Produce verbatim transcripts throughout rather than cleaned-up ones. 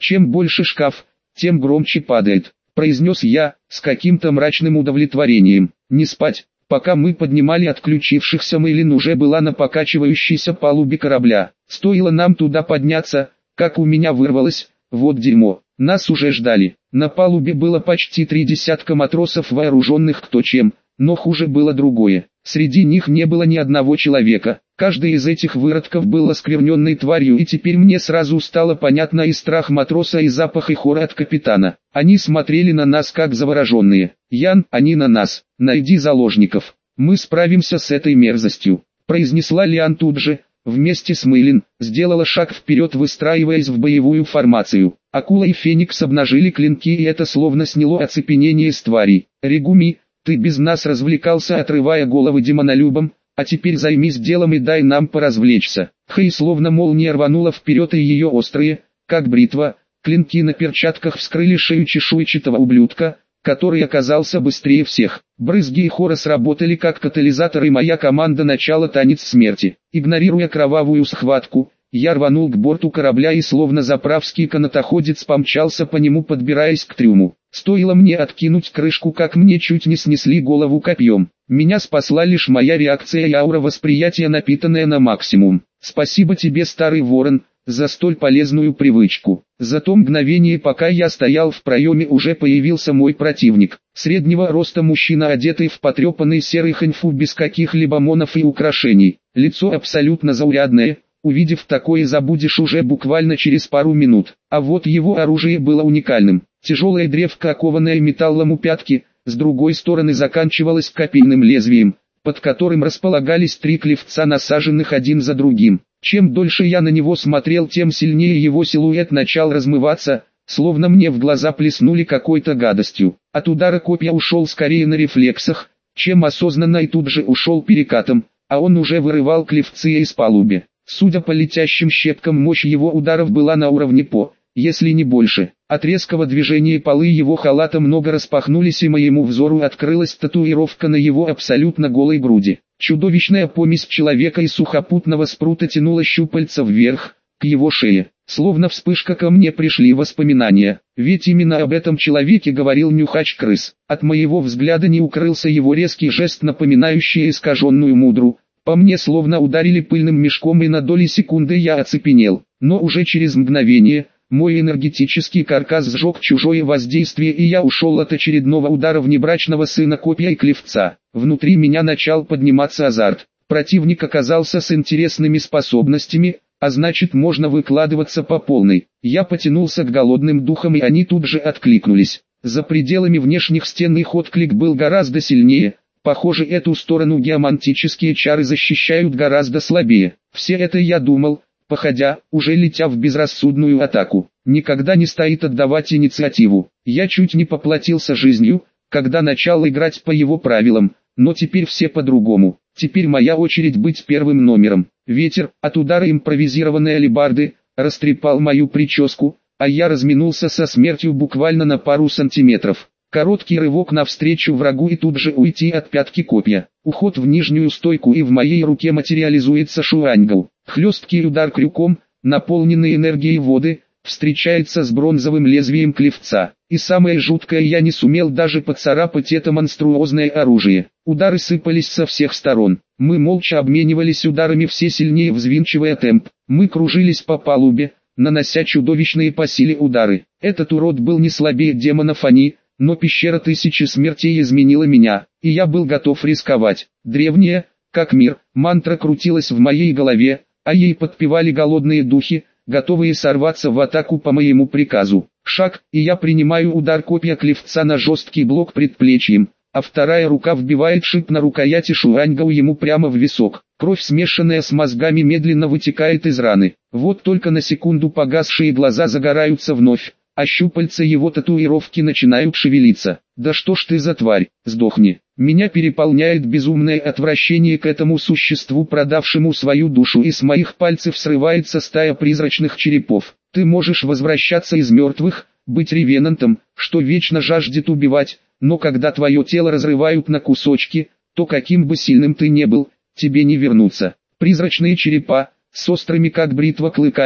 Чем больше шкаф, тем громче падает, произнес я, с каким-то мрачным удовлетворением. Не спать. Пока мы поднимали отключившихся, Мэйлин уже была на покачивающейся палубе корабля. Стоило нам туда подняться, как у меня вырвалось: вот дерьмо. Нас уже ждали. На палубе было почти три десятка матросов, вооруженных кто чем, но хуже было другое. Среди них не было ни одного человека. Каждый из этих выродков был оскверненной тварью, и теперь мне сразу стало понятно и страх матроса, и запах и хора от капитана. Они смотрели на нас как завороженные. «Ян, они на нас. Найди заложников. Мы справимся с этой мерзостью», — произнесла Лиан тут же, вместе с Мэйлин, сделала шаг вперед, выстраиваясь в боевую формацию. Акула и Феникс обнажили клинки, и это словно сняло оцепенение с тварей. «Регуми, ты без нас развлекался, отрывая головы демонолюбам, а теперь займись делом и дай нам поразвлечься». Хэй словно молния рванула вперед, и ее острые, как бритва, клинки на перчатках вскрыли шею чешуйчатого ублюдка, который оказался быстрее всех. Брызги и хора сработали как катализатор, и моя команда начала танец смерти. Игнорируя кровавую схватку, я рванул к борту корабля и словно заправский канатоходец помчался по нему, подбираясь к трюму. Стоило мне откинуть крышку, как мне чуть не снесли голову копьем. Меня спасла лишь моя реакция и аура восприятия, напитанная на максимум. Спасибо тебе, старый ворон, за столь полезную привычку. За то мгновение, пока я стоял в проеме, уже появился мой противник. Среднего роста мужчина, одетый в потрепанный серый ханьфу без каких-либо монов и украшений. Лицо абсолютно заурядное. Увидев такое, забудешь уже буквально через пару минут. А вот его оружие было уникальным. Тяжелая древко, окованное металлом у пятки, с другой стороны заканчивалось копейным лезвием, под которым располагались три клевца, насаженных один за другим. Чем дольше я на него смотрел, тем сильнее его силуэт начал размываться, словно мне в глаза плеснули какой-то гадостью. От удара копья ушел скорее на рефлексах, чем осознанно, и тут же ушел перекатом, а он уже вырывал клевцы из палубы. Судя по летящим щепкам, мощь его ударов была на уровне по, если не больше. От резкого движения полы его халата много распахнулись, и моему взору открылась татуировка на его абсолютно голой груди. Чудовищная помесь человека и сухопутного спрута тянула щупальца вверх, к его шее. Словно вспышка ко мне пришли воспоминания, ведь именно об этом человеке говорил нюхач крыс. От моего взгляда не укрылся его резкий жест, напоминающий искаженную мудру. По мне словно ударили пыльным мешком, и на доли секунды я оцепенел. Но уже через мгновение мой энергетический каркас сжег чужое воздействие, и я ушел от очередного удара внебрачного сына копья и клевца. Внутри меня начал подниматься азарт. Противник оказался с интересными способностями, а значит, можно выкладываться по полной. Я потянулся к голодным духам, и они тут же откликнулись. За пределами внешних стен их отклик был гораздо сильнее. Похоже, эту сторону геомантические чары защищают гораздо слабее. Все это я думал, походя, уже летя в безрассудную атаку. Никогда не стоит отдавать инициативу. Я чуть не поплатился жизнью, когда начал играть по его правилам, но теперь все по-другому. Теперь моя очередь быть первым номером. Ветер, от удара импровизированной алебарды, растрепал мою прическу, а я разминулся со смертью буквально на пару сантиметров. Короткий рывок навстречу врагу, и тут же уйти от пятки копья. Уход в нижнюю стойку, и в моей руке материализуется шуаньгл. Хлесткий удар крюком, наполненный энергией воды, встречается с бронзовым лезвием клевца. И самое жуткое, я не сумел даже поцарапать это монструозное оружие. Удары сыпались со всех сторон. Мы молча обменивались ударами, все сильнее взвинчивая темп. Мы кружились по палубе, нанося чудовищные по силе удары. Этот урод был не слабее демонов, они... Но пещера тысячи смертей изменила меня, и я был готов рисковать. Древняя, как мир, мантра крутилась в моей голове, а ей подпевали голодные духи, готовые сорваться в атаку по моему приказу. Шаг, и я принимаю удар копья клевца на жесткий блок предплечьем, а вторая рука вбивает шип на рукояти шуаньгау ему прямо в висок. Кровь, смешанная с мозгами, медленно вытекает из раны. Вот только на секунду погасшие глаза загораются вновь, а щупальца его татуировки начинают шевелиться. «Да что ж ты за тварь, сдохни!» Меня переполняет безумное отвращение к этому существу, продавшему свою душу, и с моих пальцев срывается стая призрачных черепов. Ты можешь возвращаться из мертвых, быть ревенантом, что вечно жаждет убивать, но когда твое тело разрывают на кусочки, то каким бы сильным ты не был, тебе не вернуться. Призрачные черепа, с острыми как бритва клыками,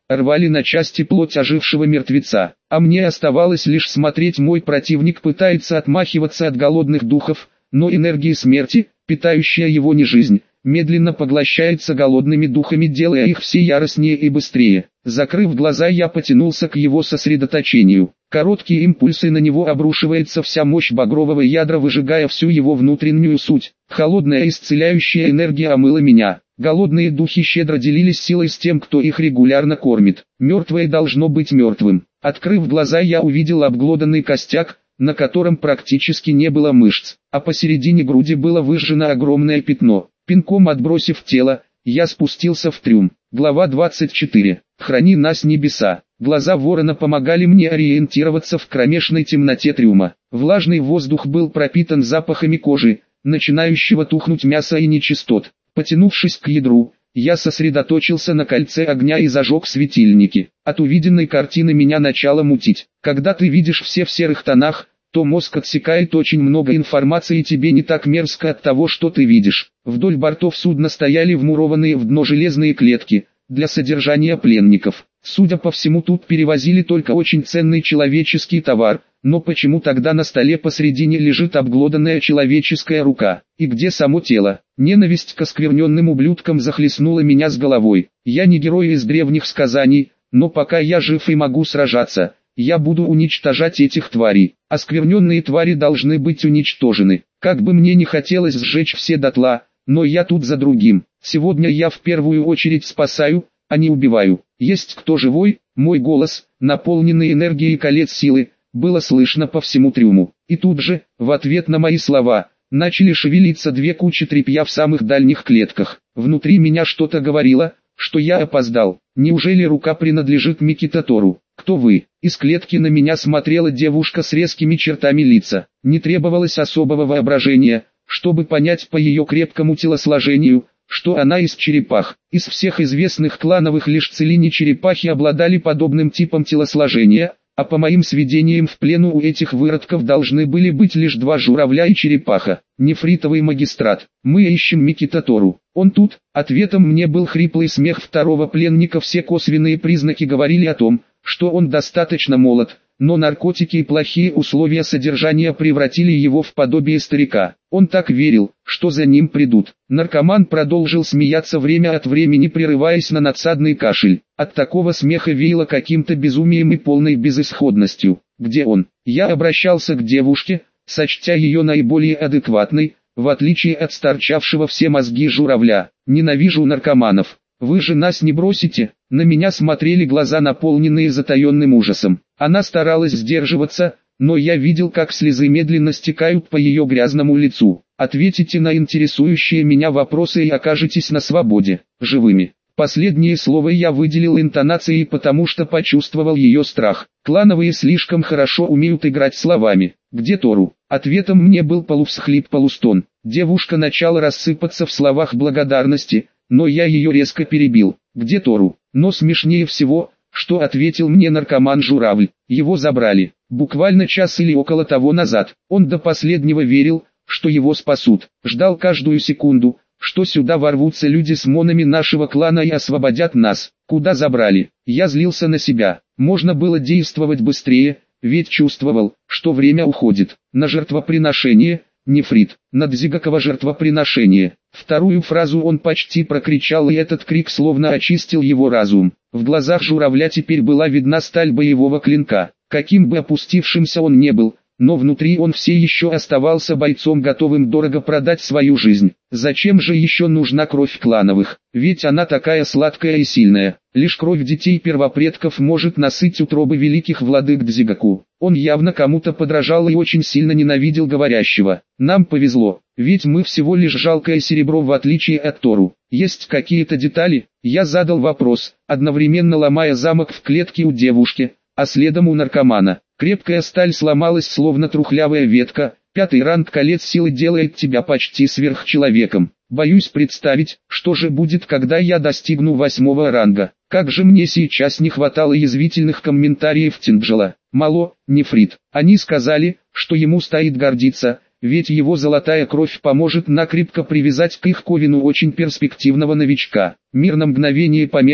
рвали на части плоть ожившего мертвеца, а мне оставалось лишь смотреть. Мой противник пытается отмахиваться от голодных духов, но энергия смерти, питающая его не жизнь, медленно поглощается голодными духами, делая их все яростнее и быстрее. Закрыв глаза, я потянулся к его сосредоточению. Короткие импульсы, на него обрушивается вся мощь багрового ядра, выжигая всю его внутреннюю суть. Холодная исцеляющая энергия омыла меня. Голодные духи щедро делились силой с тем, кто их регулярно кормит. Мертвое должно быть мертвым. Открыв глаза, я увидел обглоданный костяк, на котором практически не было мышц, а посередине груди было выжжено огромное пятно. Пинком отбросив тело, я спустился в трюм. Глава двадцать четыре. Храни нас небеса. Глаза ворона помогали мне ориентироваться в кромешной темноте трюма. Влажный воздух был пропитан запахами кожи, начинающего тухнуть мяса и нечистот. Потянувшись к ядру, я сосредоточился на кольце огня и зажег светильники. От увиденной картины меня начало мутить. Когда ты видишь все в серых тонах, то мозг отсекает очень много информации, и тебе не так мерзко от того, что ты видишь. Вдоль бортов судна стояли вмурованные в дно железные клетки для содержания пленников. Судя по всему, тут перевозили только очень ценный человеческий товар, но почему тогда на столе посредине лежит обглоданная человеческая рука? И где само тело? Ненависть к оскверненным ублюдкам захлестнула меня с головой. Я не герой из древних сказаний, но пока я жив и могу сражаться, я буду уничтожать этих тварей. Оскверненные твари должны быть уничтожены. Как бы мне не хотелось сжечь все дотла, но я тут за другим. Сегодня я в первую очередь спасаю, а не убиваю. Есть кто живой? Мой голос, наполненный энергией колец силы, было слышно по всему трюму. И тут же, в ответ на мои слова, начали шевелиться две кучи тряпья в самых дальних клетках. Внутри меня что-то говорило, что я опоздал. Неужели рука принадлежит Микитатору? Кто вы? Из клетки на меня смотрела девушка с резкими чертами лица. Не требовалось особого воображения, чтобы понять по ее крепкому телосложению, что она из черепах. Из всех известных клановых лишь целини черепахи обладали подобным типом телосложения, а по моим сведениям в плену у этих выродков должны были быть лишь два журавля и черепаха. Нефритовый магистрат. Мы ищем Микитатору. Он тут. Ответом мне был хриплый смех второго пленника. Все косвенные признаки говорили о том, что он достаточно молод, но наркотики и плохие условия содержания превратили его в подобие старика. Он так верил, что за ним придут. Наркоман продолжил смеяться время от времени, прерываясь на надсадный кашель. От такого смеха веяло каким-то безумием и полной безысходностью. Где он? Я обращался к девушке, сочтя ее наиболее адекватной, в отличие от сторчавшего все мозги журавля. Ненавижу наркоманов. Вы же нас не бросите? На меня смотрели глаза, наполненные затаенным ужасом. Она старалась сдерживаться, но я видел, как слезы медленно стекают по ее грязному лицу. Ответите на интересующие меня вопросы и окажетесь на свободе, живыми. Последнее слово я выделил интонацией, потому что почувствовал ее страх. Клановые слишком хорошо умеют играть словами. Где Тору? Ответом мне был полувсхлип-полустон. Девушка начала рассыпаться в словах благодарности, но я ее резко перебил. Где Тору? Но смешнее всего, что ответил мне наркоман-журавль. Его забрали. Буквально час или около того назад. Он до последнего верил, что его спасут. Ждал каждую секунду, что сюда ворвутся люди с монами нашего клана и освободят нас. Куда забрали? Я злился на себя. Можно было действовать быстрее, ведь чувствовал, что время уходит. На жертвоприношение, нефрит, на дзигаково жертвоприношение. Вторую фразу он почти прокричал, и этот крик словно очистил его разум. В глазах журавля теперь была видна сталь боевого клинка. Каким бы опустившимся он не был, но внутри он все еще оставался бойцом, готовым дорого продать свою жизнь. Зачем же еще нужна кровь клановых? Ведь она такая сладкая и сильная. Лишь кровь детей первопредков может насытить утробы великих владык Дзигаку. Он явно кому-то подражал и очень сильно ненавидел говорящего. Нам повезло, ведь мы всего лишь жалкое серебро, в отличие от Тору. Есть какие-то детали? Я задал вопрос, одновременно ломая замок в клетке у девушки, а следом у наркомана. Крепкая сталь сломалась, словно трухлявая ветка. Пятый ранг колец силы делает тебя почти сверхчеловеком. Боюсь представить, что же будет, когда я достигну восьмого ранга. Как же мне сейчас не хватало язвительных комментариев Тинджела. Мало, нефрит. Они сказали, что ему стоит гордиться, ведь его золотая кровь поможет накрепко привязать к их ковину очень перспективного новичка. Мир на мгновение померк,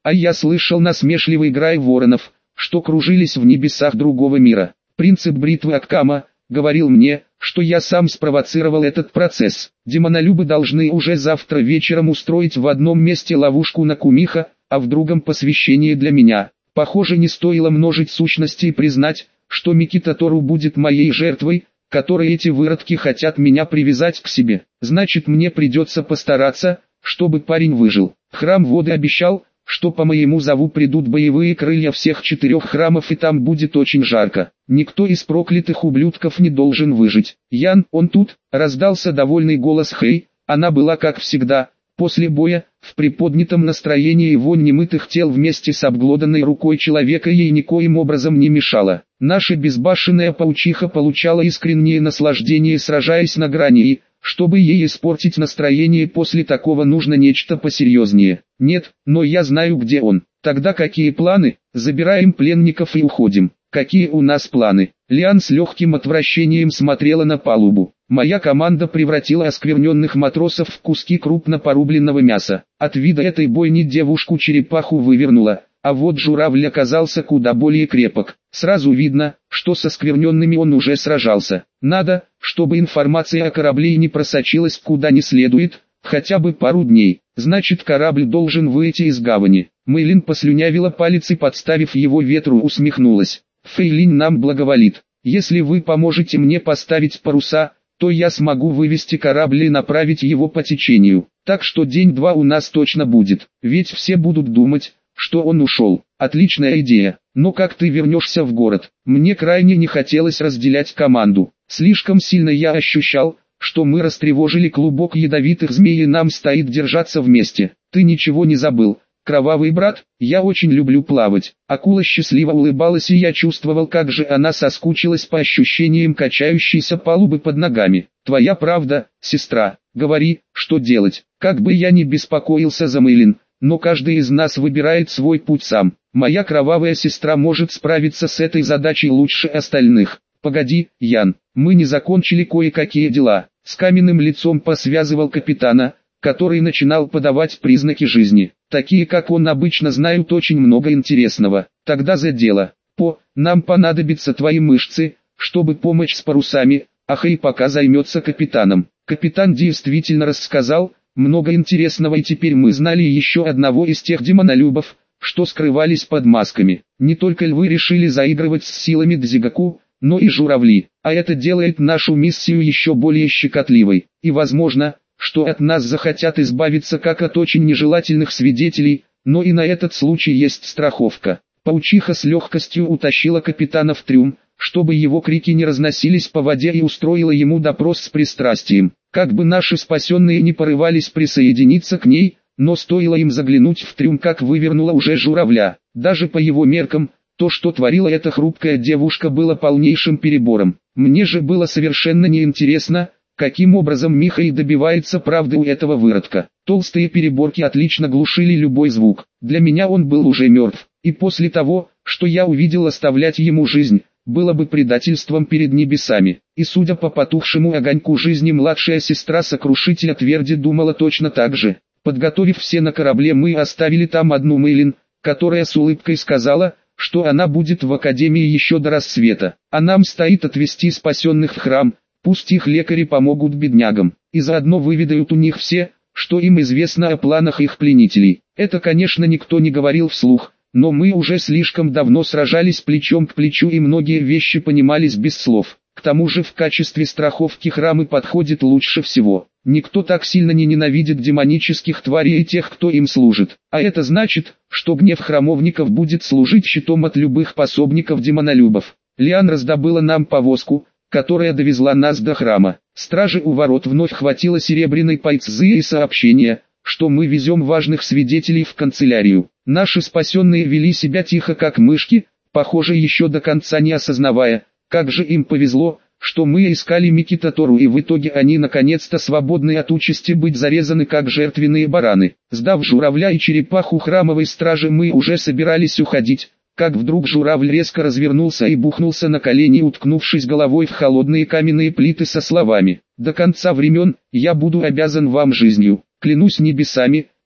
А я слышал насмешливый грай воронов, что кружились в небесах другого мира. Принцип бритвы Аккама говорил мне, что я сам спровоцировал этот процесс. Демонолюбы должны уже завтра вечером устроить в одном месте ловушку на Кумиха, а в другом посвящение для меня. Похоже, не стоило множить сущности и признать, что Микита Тору будет моей жертвой, которой эти выродки хотят меня привязать к себе. Значит, мне придется постараться, чтобы парень выжил. Храм воды обещал, что по моему зову придут боевые крылья всех четырех храмов и там будет очень жарко. Никто из проклятых ублюдков не должен выжить. Ян, он тут, раздался довольный голос Хэй, она была как всегда, после боя, в приподнятом настроении его немытых тел вместе с обглоданной рукой человека ей никоим образом не мешала. Наша безбашенная паучиха получала искреннее наслаждение, сражаясь на грани, и, чтобы ей испортить настроение после такого, нужно нечто посерьезнее. Нет, но я знаю, где он. Тогда какие планы? Забираем пленников и уходим. Какие у нас планы? Лиан с легким отвращением смотрела на палубу. Моя команда превратила оскверненных матросов в куски крупно порубленного мяса. От вида этой бойни девушку-черепаху вывернула, а вот журавль оказался куда более крепок. Сразу видно, что со оскверненными он уже сражался. Надо, чтобы информация о корабле не просочилась куда не следует, хотя бы пару дней. Значит, корабль должен выйти из гавани. Мэйлин послюнявила палец и, подставив его ветру, усмехнулась. Фейлинь нам благоволит. Если вы поможете мне поставить паруса, то я смогу вывести корабль и направить его по течению. Так что день-два у нас точно будет. Ведь все будут думать, что он ушел. Отличная идея. Но как ты вернешься в город? Мне крайне не хотелось разделять команду. Слишком сильно я ощущал, что мы растревожили клубок ядовитых змей и нам стоит держаться вместе. Ты ничего не забыл, кровавый брат? Я очень люблю плавать. Акула счастливо улыбалась, и я чувствовал, как же она соскучилась по ощущениям качающейся палубы под ногами. Твоя правда, сестра. Говори, что делать. Как бы я ни беспокоился за Мэйлин, но каждый из нас выбирает свой путь сам. Моя кровавая сестра может справиться с этой задачей лучше остальных. Погоди, Ян, мы не закончили кое-какие дела. С каменным лицом посвязывал капитана, который начинал подавать признаки жизни. Такие, как он, обычно знают очень много интересного. Тогда за дело. По, нам понадобятся твои мышцы, чтобы помочь с парусами, а Хэй пока займется капитаном. Капитан действительно рассказал много интересного, и теперь мы знали еще одного из тех демонолюбов, что скрывались под масками. Не только львы решили заигрывать с силами Дзигаку, но и журавли, а это делает нашу миссию еще более щекотливой. И возможно, что от нас захотят избавиться как от очень нежелательных свидетелей, но и на этот случай есть страховка. Паучиха с легкостью утащила капитана в трюм, чтобы его крики не разносились по воде, и устроила ему допрос с пристрастием. Как бы наши спасенные не порывались присоединиться к ней, но стоило им заглянуть в трюм, как вывернула уже журавля. Даже по его меркам, то, что творила эта хрупкая девушка, было полнейшим перебором. Мне же было совершенно неинтересно, каким образом Михаил добивается правды у этого выродка. Толстые переборки отлично глушили любой звук. Для меня он был уже мертв, и после того, что я увидел, оставлять ему жизнь было бы предательством перед небесами. И судя по потухшему огоньку жизни, младшая сестра Сокрушителя Тверди думала точно так же. Подготовив все на корабле, мы оставили там одну Мэйлин, которая с улыбкой сказала, что она будет в академии еще до рассвета, а нам стоит отвезти спасенных в храм. Пусть их лекари помогут беднягам, и заодно выведают у них все, что им известно о планах их пленителей. Это, конечно, никто не говорил вслух, но мы уже слишком давно сражались плечом к плечу, и многие вещи понимались без слов. К тому же в качестве страховки храмы подходит лучше всего. Никто так сильно не ненавидит демонических тварей и тех, кто им служит. А это значит, что гнев храмовников будет служить щитом от любых пособников демонолюбов. Лиан раздобыла нам повозку, которая довезла нас до храма. Стражи у ворот вновь хватило серебряной пайцзы и сообщения, что мы везем важных свидетелей в канцелярию. Наши спасенные вели себя тихо как мышки, похоже, еще до конца не осознавая, как же им повезло, что мы искали Микита Тору, и в итоге они наконец-то свободны от участи быть зарезаны как жертвенные бараны. Сдав журавля и черепаху храмовой стражи, мы уже собирались уходить, как вдруг журавль резко развернулся и бухнулся на колени, уткнувшись головой в холодные каменные плиты со словами: «До конца времен, я буду обязан вам жизнью. Клянусь небесами,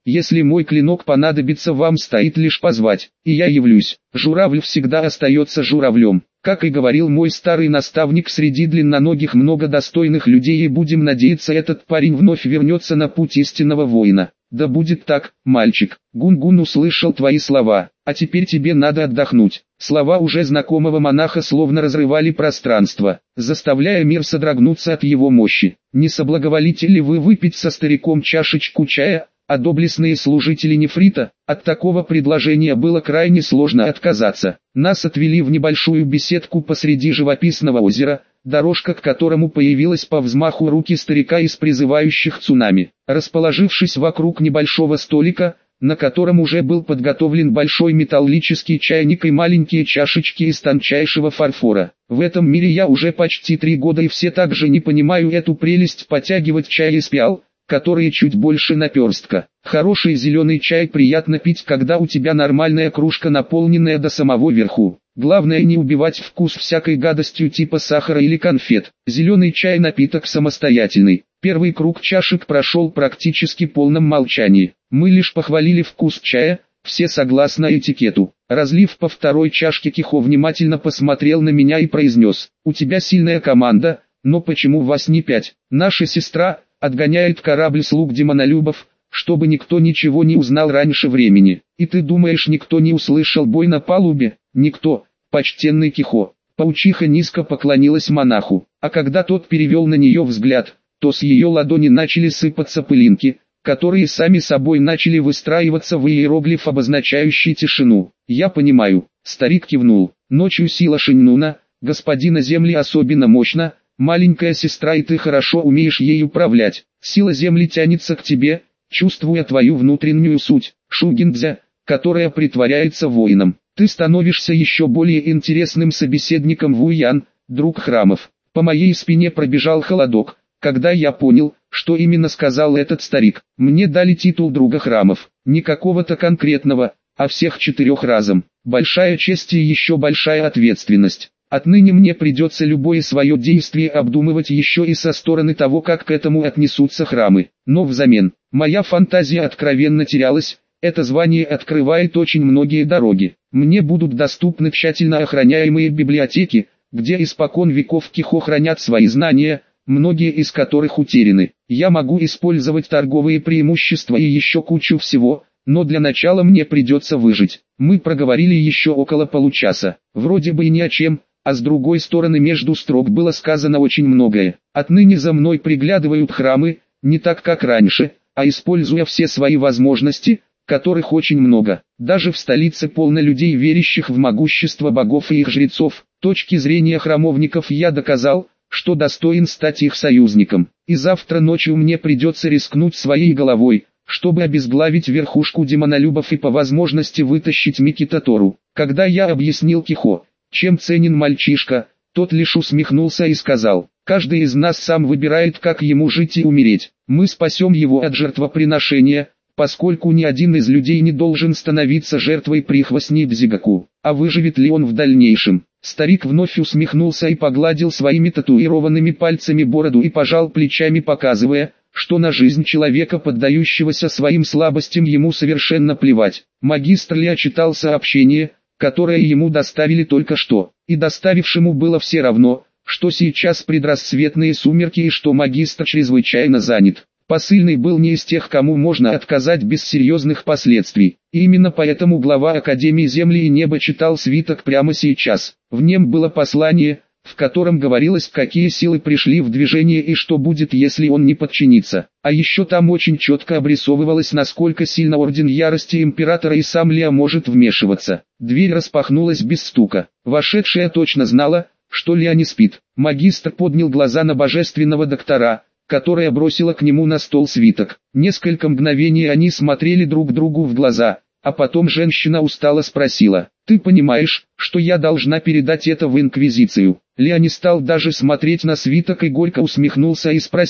Если мой клинок понадобится, вам стоит лишь позвать, и я явлюсь. Журавль всегда остается журавлем. Как и говорил мой старый наставник, среди длинноногих много достойных людей, и будем надеяться, этот парень вновь вернется на путь истинного воина. Да будет так, мальчик. Гунгун услышал твои слова, а теперь тебе надо отдохнуть. Слова уже знакомого монаха словно разрывали пространство, заставляя мир содрогнуться от его мощи. Не соблаговолите ли вы выпить со стариком чашечку чая? А доблестные служители нефрита? От такого предложения было крайне сложно отказаться. Нас отвели в небольшую беседку посреди живописного озера, дорожка к которому появилась по взмаху руки старика из призывающих цунами. Расположившись вокруг небольшого столика, на котором уже был подготовлен большой металлический чайник и маленькие чашечки из тончайшего фарфора. В этом мире я уже почти три года и все так же не понимаю эту прелесть потягивать чай из пиал, которые чуть больше наперстка. Хороший зеленый чай приятно пить, когда у тебя нормальная кружка, наполненная до самого верху. Главное не убивать вкус всякой гадостью типа сахара или конфет. Зеленый чай напиток самостоятельный. Первый круг чашек прошел практически в полном молчании. Мы лишь похвалили вкус чая, все согласно этикету. Разлив по второй чашке, Кихо внимательно посмотрел на меня и произнес: «У тебя сильная команда, но почему вас не пять? Наша сестра отгоняет корабль слуг демонолюбов, чтобы никто ничего не узнал раньше времени. И ты думаешь, никто не услышал бой на палубе?» «Никто, почтенный Кихо». Паучиха низко поклонилась монаху, а когда тот перевел на нее взгляд, то с ее ладони начали сыпаться пылинки, которые сами собой начали выстраиваться в иероглиф, обозначающий тишину. «Я понимаю», — старик кивнул. «Ночью сила Шиннуна, господина Земли, особенно мощна. Маленькая сестра, и ты хорошо умеешь ей управлять. Сила Земли тянется к тебе, чувствуя твою внутреннюю суть, Шугиндзя, которая притворяется воином. Ты становишься еще более интересным собеседником, Вуян, друг храмов». По моей спине пробежал холодок, когда я понял, что именно сказал этот старик. Мне дали титул друга храмов, не какого-то конкретного, а всех четырех разом. Большая честь и еще большая ответственность. Отныне мне придется любое свое действие обдумывать еще и со стороны того, как к этому отнесутся храмы. Но взамен, моя фантазия откровенно терялась. Это звание открывает очень многие дороги. Мне будут доступны тщательно охраняемые библиотеки, где испокон веков Кихо хранят свои знания, многие из которых утеряны. Я могу использовать торговые преимущества и еще кучу всего, но для начала мне придется выжить. Мы проговорили еще около получаса, вроде бы и ни о чем, а с другой стороны между строк было сказано очень многое. Отныне за мной приглядывают храмы, не так как раньше, а используя все свои возможности, которых очень много. Даже в столице полно людей, верящих в могущество богов и их жрецов. С точки зрения храмовников я доказал, что достоин стать их союзником. И завтра ночью мне придется рискнуть своей головой, чтобы обезглавить верхушку демонолюбов и по возможности вытащить Микитатору. Когда я объяснил Кихо, чем ценен мальчишка, тот лишь усмехнулся и сказал: «Каждый из нас сам выбирает, как ему жить и умереть. Мы спасем его от жертвоприношения, поскольку ни один из людей не должен становиться жертвой прихвостней Бзигаку. А выживет ли он в дальнейшем?» Старик вновь усмехнулся и погладил своими татуированными пальцами бороду и пожал плечами, показывая, что на жизнь человека, поддающегося своим слабостям, ему совершенно плевать. Магистр Ля читал сообщение, которое ему доставили только что, и доставившему было все равно, что сейчас предрассветные сумерки и что магистр чрезвычайно занят. Посыльный был не из тех, кому можно отказать без серьезных последствий. И именно поэтому глава Академии Земли и Неба читал свиток прямо сейчас. В нем было послание, в котором говорилось, какие силы пришли в движение и что будет, если он не подчинится. А еще там очень четко обрисовывалось, насколько сильно Орден Ярости Императора и сам Лео может вмешиваться. Дверь распахнулась без стука. Вошедшая точно знала, что Лео не спит. Магистр поднял глаза на божественного доктора, которая бросила к нему на стол свиток. Несколько мгновений они смотрели друг другу в глаза, а потом женщина устало спросила: «Ты понимаешь, что я должна передать это в Инквизицию?» Лео не стал даже смотреть на свиток и горько усмехнулся и спросил: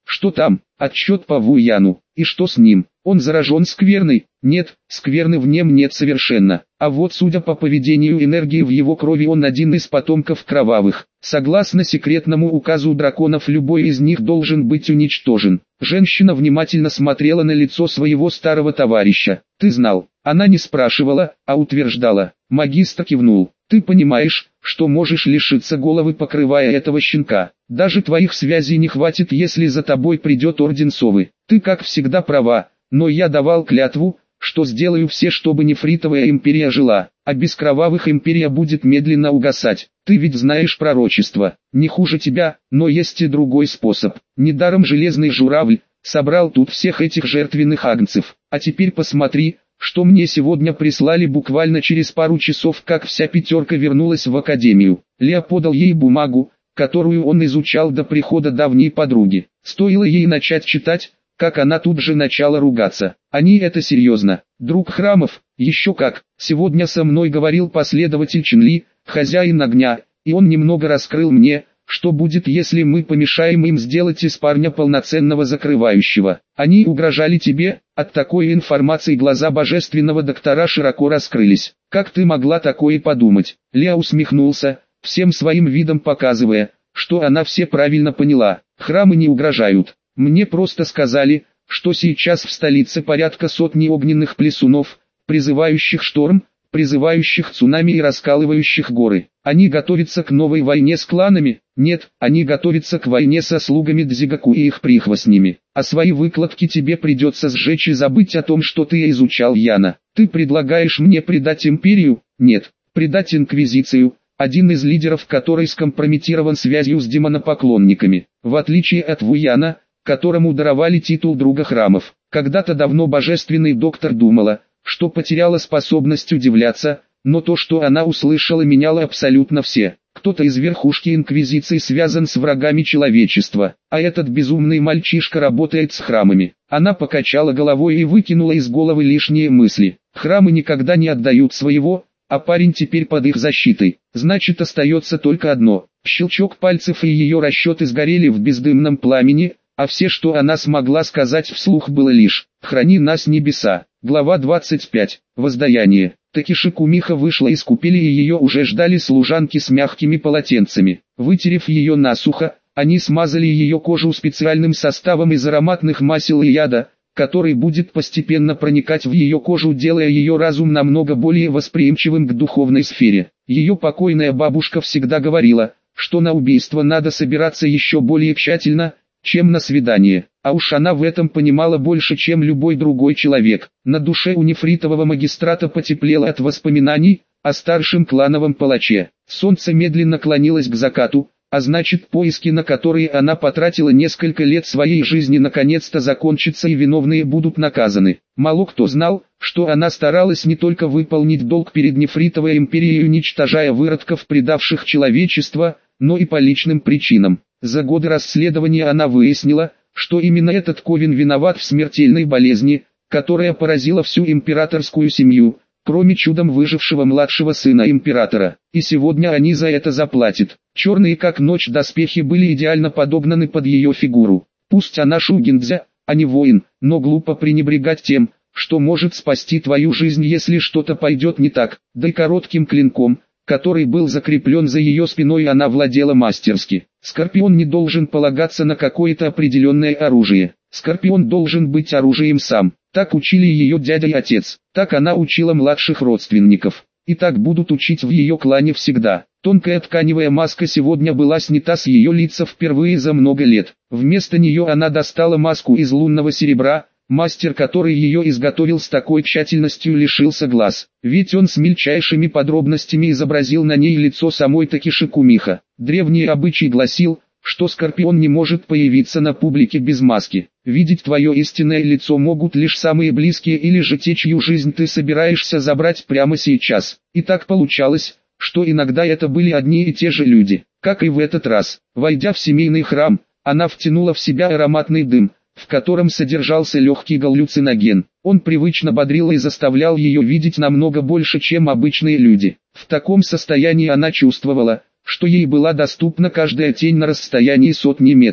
Что там? Отчет по Вуяну. И что с ним? Он заражен скверной? Нет, скверны в нем нет совершенно. А вот судя по поведению энергии в его крови, он один из потомков кровавых. Согласно секретному указу драконов, любой из них должен быть уничтожен. Женщина внимательно смотрела на лицо своего старого товарища. Ты знал? Она не спрашивала, а утверждала. Магистр кивнул. Ты понимаешь, что можешь лишиться головы, покрывая этого щенка. Даже твоих связей не хватит, если за тобой придет Орден Совы. Ты как всегда права, но я давал клятву, что сделаю все, чтобы нефритовая империя жила, а без кровавых империя будет медленно угасать. Ты ведь знаешь пророчество. Не хуже тебя, но есть и другой способ. Недаром железный журавль собрал тут всех этих жертвенных агнцев. А теперь посмотри, что мне сегодня прислали. Буквально через пару часов, как вся пятерка вернулась в академию. Леа подал ей бумагу, которую он изучал до прихода давней подруги. Стоило ей начать читать, как она тут же начала ругаться. Они это серьезно. Друг храмов, еще как. Сегодня со мной говорил последователь Чинли, хозяин огня, и он немного раскрыл мне, что будет, если мы помешаем им сделать из парня полноценного закрывающего. Они угрожали тебе. От такой информации глаза божественного доктора широко раскрылись. Как ты могла такое подумать? Леа усмехнулся, всем своим видом показывая, что она все правильно поняла. Храмы не угрожают. Мне просто сказали, что сейчас в столице порядка сотни огненных плесунов, призывающих шторм, призывающих цунами и раскалывающих горы. Они готовятся к новой войне с кланами? Нет, они готовятся к войне со слугами Дзигаку и их прихвостнями. А свои выкладки тебе придется сжечь и забыть о том, что ты изучал, Яна. Ты предлагаешь мне предать империю? Нет, предать инквизицию, один из лидеров которой скомпрометирован связью с демонопоклонниками. В отличие от Вуяна, которому даровали титул друга храмов. Когда-то давно божественный доктор думала, что потеряла способность удивляться, но то, что она услышала, меняло абсолютно все. Кто-то из верхушки инквизиции связан с врагами человечества, а этот безумный мальчишка работает с храмами. Она покачала головой и выкинула из головы лишние мысли. Храмы никогда не отдают своего, а парень теперь под их защитой. Значит, остается только одно. Щелчок пальцев, и ее расчеты сгорели в бездымном пламени, а все, что она смогла сказать вслух, было лишь «Храни нас, небеса». Глава двадцать пять. Воздаяние. Такиши Кумиха вышла из купели, и ее уже ждали служанки с мягкими полотенцами. Вытерев ее насухо, они смазали ее кожу специальным составом из ароматных масел и яда, который будет постепенно проникать в ее кожу, делая ее разум намного более восприимчивым к духовной сфере. Ее покойная бабушка всегда говорила, что на убийство надо собираться еще более тщательно, чем на свидание. А уж она в этом понимала больше, чем любой другой человек. На душе у нефритового магистрата потеплело от воспоминаний о старшем клановом палаче. Солнце медленно клонилось к закату, а значит, поиски, на которые она потратила несколько лет своей жизни, наконец-то закончатся, и виновные будут наказаны. Мало кто знал, что она старалась не только выполнить долг перед нефритовой империей, уничтожая выродков, предавших человечество, но и по личным причинам. За годы расследования она выяснила, что именно этот Ковен виноват в смертельной болезни, которая поразила всю императорскую семью, кроме чудом выжившего младшего сына императора. И сегодня они за это заплатят. Черные как ночь доспехи были идеально подогнаны под ее фигуру. Пусть она шугиндзя, а не воин, но глупо пренебрегать тем, что может спасти твою жизнь, если что-то пойдет не так. Да и коротким клинком, который был закреплен за ее спиной, она владела мастерски. Скорпион не должен полагаться на какое-то определенное оружие. Скорпион должен быть оружием сам. Так учили ее дядя и отец. Так она учила младших родственников. И так будут учить в ее клане всегда. Тонкая тканевая маска сегодня была снята с ее лица впервые за много лет. Вместо нее она достала маску из лунного серебра. Мастер, который ее изготовил с такой тщательностью, лишился глаз, ведь он с мельчайшими подробностями изобразил на ней лицо самой Такиши Кумиха. Древний обычай гласил, что Скорпион не может появиться на публике без маски. Видеть твое истинное лицо могут лишь самые близкие или же те, чью жизнь ты собираешься забрать прямо сейчас. И так получалось, что иногда это были одни и те же люди. Как и в этот раз, войдя в семейный храм, она втянула в себя ароматный дым, в котором содержался легкий галлюциноген. Он привычно бодрил и заставлял ее видеть намного больше, чем обычные люди. В таком состоянии она чувствовала, что ей была доступна каждая тень на расстоянии сотни метров.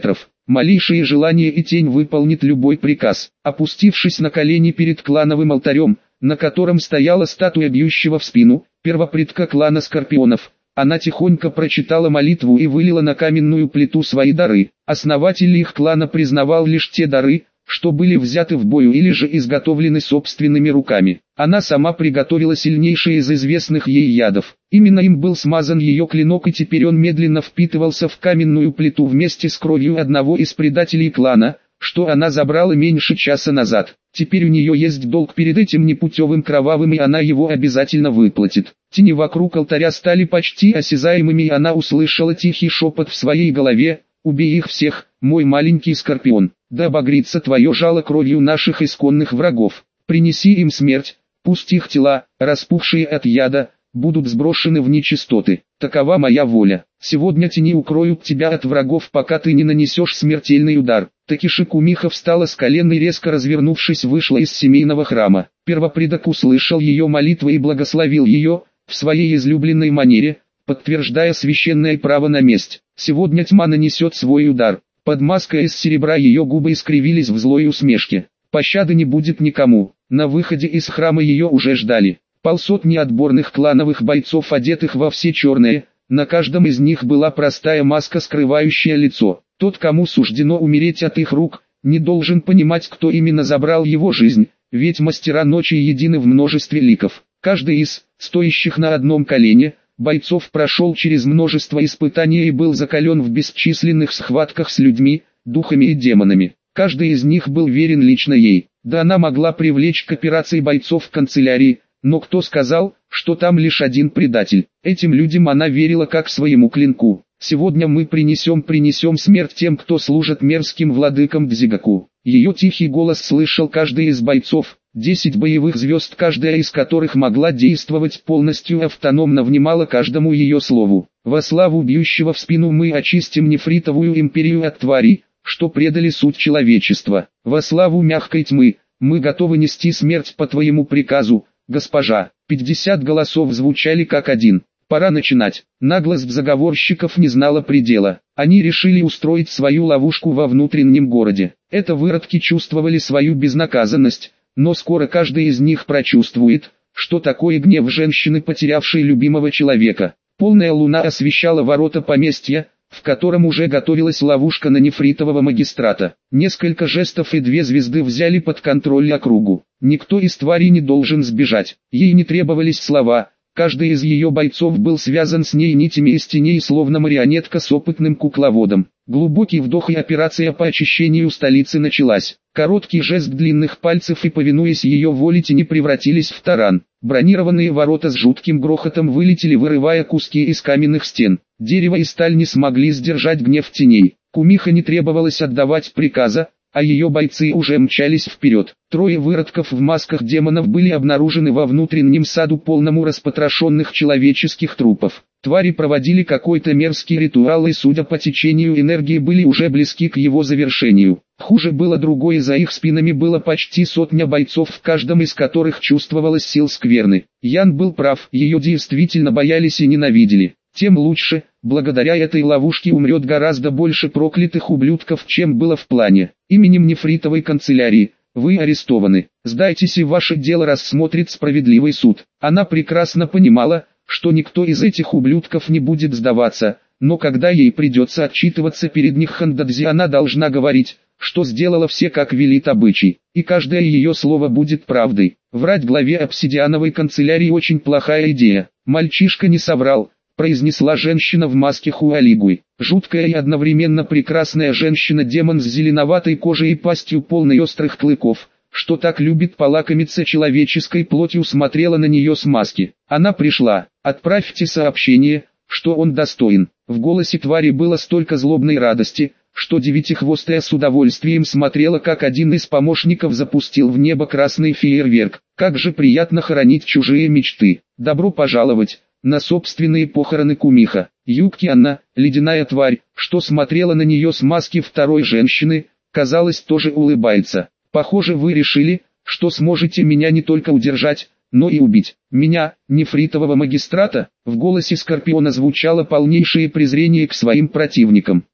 малейшее желание и тень выполнит любой приказ. Опустившись на колени перед клановым алтарем, на котором стояла статуя бьющего в спину, первопредка клана Скорпионов, она тихонько прочитала молитву и вылила на каменную плиту свои дары. Основатель их клана признавал лишь те дары, что были взяты в бою или же изготовлены собственными руками. Она сама приготовила сильнейший из известных ей ядов. Именно им был смазан ее клинок, и теперь он медленно впитывался в каменную плиту вместе с кровью одного из предателей клана, что она забрала меньше часа назад. Теперь у нее есть долг перед этим непутевым кровавым, и она его обязательно выплатит. Тени вокруг алтаря стали почти осязаемыми, и она услышала тихий шепот в своей голове: «Убей их всех, мой маленький Скорпион, да обогрится твое жало кровью наших исконных врагов. Принеси им смерть, пусть их тела, распухшие от яда, будут сброшены в нечистоты. Такова моя воля. Сегодня тени укроют тебя от врагов, пока ты не нанесешь смертельный удар». Такиши Кумиха встала с колен и, резко развернувшись, вышла из семейного храма. Первопредок услышал ее молитвы и благословил ее, в своей излюбленной манере, подтверждая священное право на месть. Сегодня тьма нанесет свой удар. Под маской из серебра ее губы искривились в злой усмешке. Пощады не будет никому. На выходе из храма ее уже ждали полсотни отборных клановых бойцов, одетых во все черное. На каждом из них была простая маска, скрывающая лицо. Тот, кому суждено умереть от их рук, не должен понимать, кто именно забрал его жизнь, ведь мастера ночи едины в множестве ликов. Каждый из, стоящих на одном колене, бойцов прошел через множество испытаний и был закален в бесчисленных схватках с людьми, духами и демонами. Каждый из них был верен лично ей. Да, она могла привлечь к операции бойцов в канцелярии, но кто сказал, что там лишь один предатель? Этим людям она верила как своему клинку. Сегодня мы принесем принесем смерть тем, кто служит мерзким владыкам Дзигаку. Ее тихий голос слышал каждый из бойцов. Десять боевых звезд, каждая из которых могла действовать полностью автономно, внимала каждому ее слову. Во славу бьющего в спину мы очистим нефритовую империю от тварей, что предали суть человечества. Во славу мягкой тьмы, мы готовы нести смерть по твоему приказу, госпожа. Пятьдесят голосов звучали как один. Пора начинать. Наглость заговорщиков не знала предела. Они решили устроить свою ловушку во внутреннем городе. Это выродки чувствовали свою безнаказанность, но скоро каждый из них прочувствует, что такое гнев женщины, потерявшей любимого человека. Полная луна освещала ворота поместья, в котором уже готовилась ловушка на нефритового магистрата. Несколько жестов и две звезды взяли под контроль округу. Никто из тварей не должен сбежать. Ей не требовались слова. Каждый из ее бойцов был связан с ней нитями из теней, словно марионетка с опытным кукловодом. Глубокий вдох, и операция по очищению столицы началась. Короткий жест длинных пальцев, и, повинуясь ее воле, тени превратились в таран. Бронированные ворота с жутким грохотом вылетели, вырывая куски из каменных стен. Дерево и сталь не смогли сдержать гнев теней. Кумиха не требовалось отдавать приказа, а ее бойцы уже мчались вперед. Трое выродков в масках демонов были обнаружены во внутреннем саду, полному распотрошенных человеческих трупов. Твари проводили какой-то мерзкий ритуал и, судя по течению энергии, были уже близки к его завершению. Хуже было другое: за их спинами было почти сотня бойцов, в каждом из которых чувствовалась сила скверны. Ян был прав, ее действительно боялись и ненавидели. Тем лучше, благодаря этой ловушке умрет гораздо больше проклятых ублюдков, чем было в плане. Именем нефритовой канцелярии вы арестованы. Сдайтесь, и ваше дело рассмотрит справедливый суд. Она прекрасно понимала, что никто из этих ублюдков не будет сдаваться, но когда ей придется отчитываться перед Нихандадзи, она должна говорить, что сделала все как велит обычай, и каждое ее слово будет правдой. Врать главе обсидиановой канцелярии очень плохая идея. Мальчишка не соврал, произнесла женщина в маске Хуалигуй. Жуткая и одновременно прекрасная женщина-демон с зеленоватой кожей и пастью, полной острых клыков, что так любит полакомиться человеческой плотью, смотрела на нее с маски. Она пришла. Отправьте сообщение, что он достоин. В голосе твари было столько злобной радости, что девятихвостая с удовольствием смотрела, как один из помощников запустил в небо красный фейерверк. Как же приятно хоронить чужие мечты. Добро пожаловать на собственные похороны, Кумиха. Юки Анна, ледяная тварь, что смотрела на нее с маски второй женщины, казалось, тоже улыбается. Похоже, вы решили, что сможете меня не только удержать, но и убить. Меня, нефритового магистрата? В голосе Скорпиона звучало полнейшее презрение к своим противникам.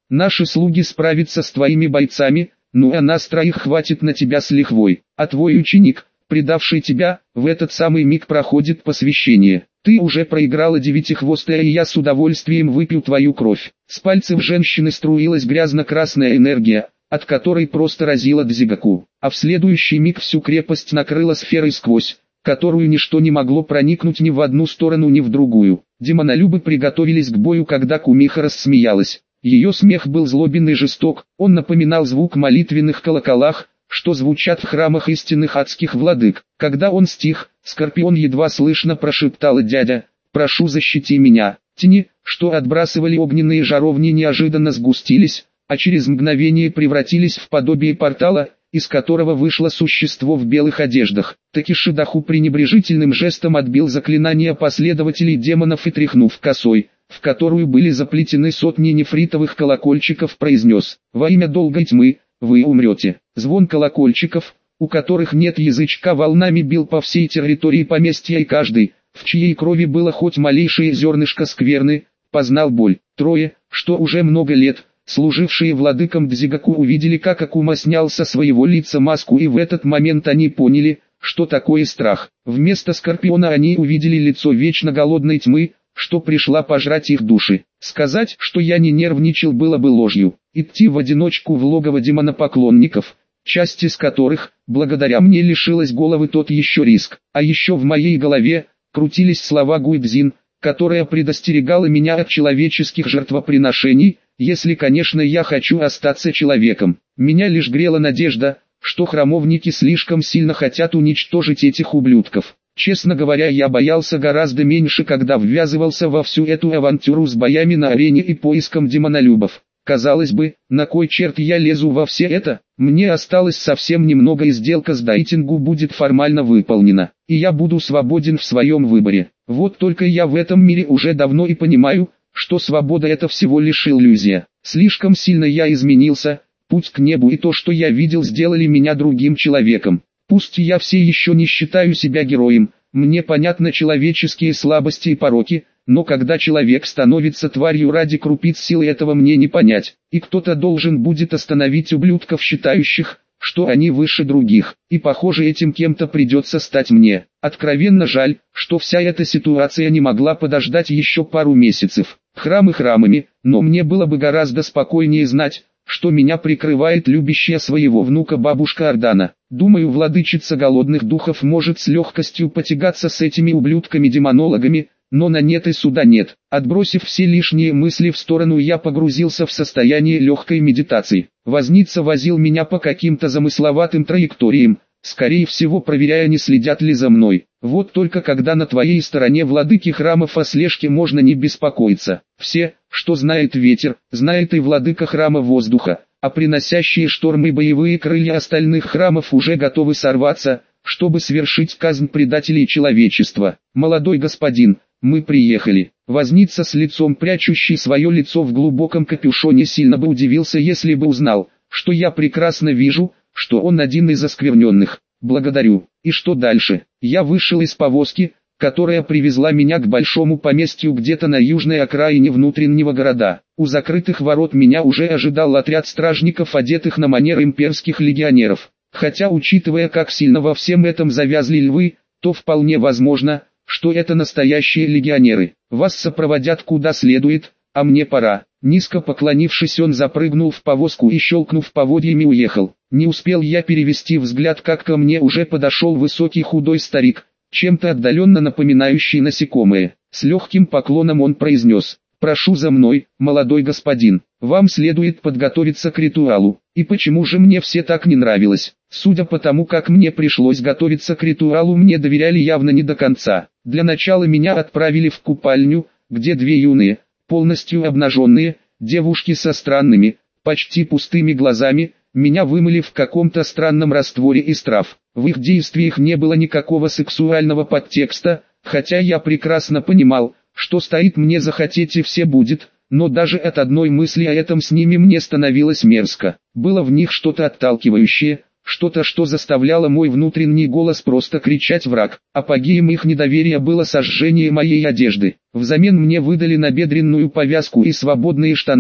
Наши слуги справятся с твоими бойцами, ну а нас троих хватит на тебя с лихвой. А твой ученик, предавший тебя, в этот самый миг проходит посвящение. Ты уже проиграла девятихвостая, и я с удовольствием выпью твою кровь». С пальцев женщины струилась грязно-красная энергия, от которой просто разила Дзигаку, а в следующий миг всю крепость накрыла сферой сквозь, которую ничто не могло проникнуть ни в одну сторону, ни в другую. Демонолюбы приготовились к бою, когда Кумиха рассмеялась. Ее смех был злобен и жесток, он напоминал звук молитвенных колоколах, что звучат в храмах истинных адских владык. Когда он стих, Скорпион едва слышно прошептала: «Дядя, прошу, защити меня». Тени, что отбрасывали огненные жаровни, неожиданно сгустились, а через мгновение превратились в подобие портала, из которого вышло существо в белых одеждах. Такиши Даху пренебрежительным жестом отбил заклинания последователей демонов и, тряхнув косой, в которую были заплетены сотни нефритовых колокольчиков, произнес: «Во имя долгой тьмы, вы умрете». Звон колокольчиков, у которых нет язычка, волнами бил по всей территории поместья, и каждый, в чьей крови было хоть малейшее зернышко скверны, познал боль. Трое, что уже много лет, служившие владыкам Дзигаку, увидели, как Акума снял со своего лица маску, и в этот момент они поняли, что такое страх. Вместо Скорпиона они увидели лицо вечно голодной тьмы, что пришла пожрать их души. Сказать, что я не нервничал, было бы ложью. Идти в одиночку в логово демонопоклонников, часть из которых, благодаря мне, лишилась головы, тот еще риск. А еще в моей голове крутились слова Гуйбзин, которая предостерегала меня от человеческих жертвоприношений, если, конечно, я хочу остаться человеком. Меня лишь грела надежда, что храмовники слишком сильно хотят уничтожить этих ублюдков. Честно говоря, я боялся гораздо меньше, когда ввязывался во всю эту авантюру с боями на арене и поиском демонолюбов. Казалось бы, на кой черт я лезу во все это? Мне осталось совсем немного, и сделка с Дайтингу будет формально выполнена, и я буду свободен в своем выборе. Вот только я в этом мире уже давно и понимаю, что свобода — это всего лишь иллюзия. Слишком сильно я изменился, путь к небу и то, что я видел, сделали меня другим человеком. Пусть я все еще не считаю себя героем, мне понятны человеческие слабости и пороки, но когда человек становится тварью ради крупиц силы, этого мне не понять. И кто-то должен будет остановить ублюдков, считающих, что они выше других. И похоже, этим кем-то придется стать мне. Откровенно жаль, что вся эта ситуация не могла подождать еще пару месяцев. Храмы храмами, но мне было бы гораздо спокойнее знать, что меня прикрывает любящая своего внука бабушка Ордана. Думаю, владычица голодных духов может с легкостью потягаться с этими ублюдками-демонологами, но на нет и суда нет. Отбросив все лишние мысли в сторону, я погрузился в состояние легкой медитации. Возница возил меня по каким-то замысловатым траекториям, скорее всего проверяя, не следят ли за мной. Вот только когда на твоей стороне владыки храмов, о слежке можно не беспокоиться. Все, что знает ветер, знает и владыка храма воздуха, а приносящие штормы боевые крылья остальных храмов уже готовы сорваться, чтобы свершить казнь предателей человечества. «Молодой господин, мы приехали». Возница с лицом, прячущий свое лицо в глубоком капюшоне, сильно бы удивился, если бы узнал, что я прекрасно вижу, что он один из оскверненных. «Благодарю». И что дальше? Я вышел из повозки, которая привезла меня к большому поместью где-то на южной окраине внутреннего города. У закрытых ворот меня уже ожидал отряд стражников, одетых на манер имперских легионеров. Хотя, учитывая, как сильно во всем этом завязли львы, то вполне возможно, что это настоящие легионеры. Вас сопроводят куда следует, а мне пора. Низко поклонившись, он запрыгнул в повозку и, щелкнув поводьями, уехал. Не успел я перевести взгляд, как ко мне уже подошел высокий худой старик, чем-то отдаленно напоминающий насекомое. С легким поклоном он произнес: «Прошу за мной, молодой господин, вам следует подготовиться к ритуалу». И почему же мне все так не нравилось? Судя по тому, как мне пришлось готовиться к ритуалу, мне доверяли явно не до конца. Для начала меня отправили в купальню, где две юные, полностью обнаженные, девушки со странными, почти пустыми глазами, меня вымыли в каком-то странном растворе из трав. В их действиях не было никакого сексуального подтекста, хотя я прекрасно понимал, что стоит мне захотеть и все будет, но даже от одной мысли о этом с ними мне становилось мерзко. Было в них что-то отталкивающее, что-то, что заставляло мой внутренний голос просто кричать «враг». Апогеем их недоверия было сожжение моей одежды. Взамен мне выдали набедренную повязку и свободные штаны,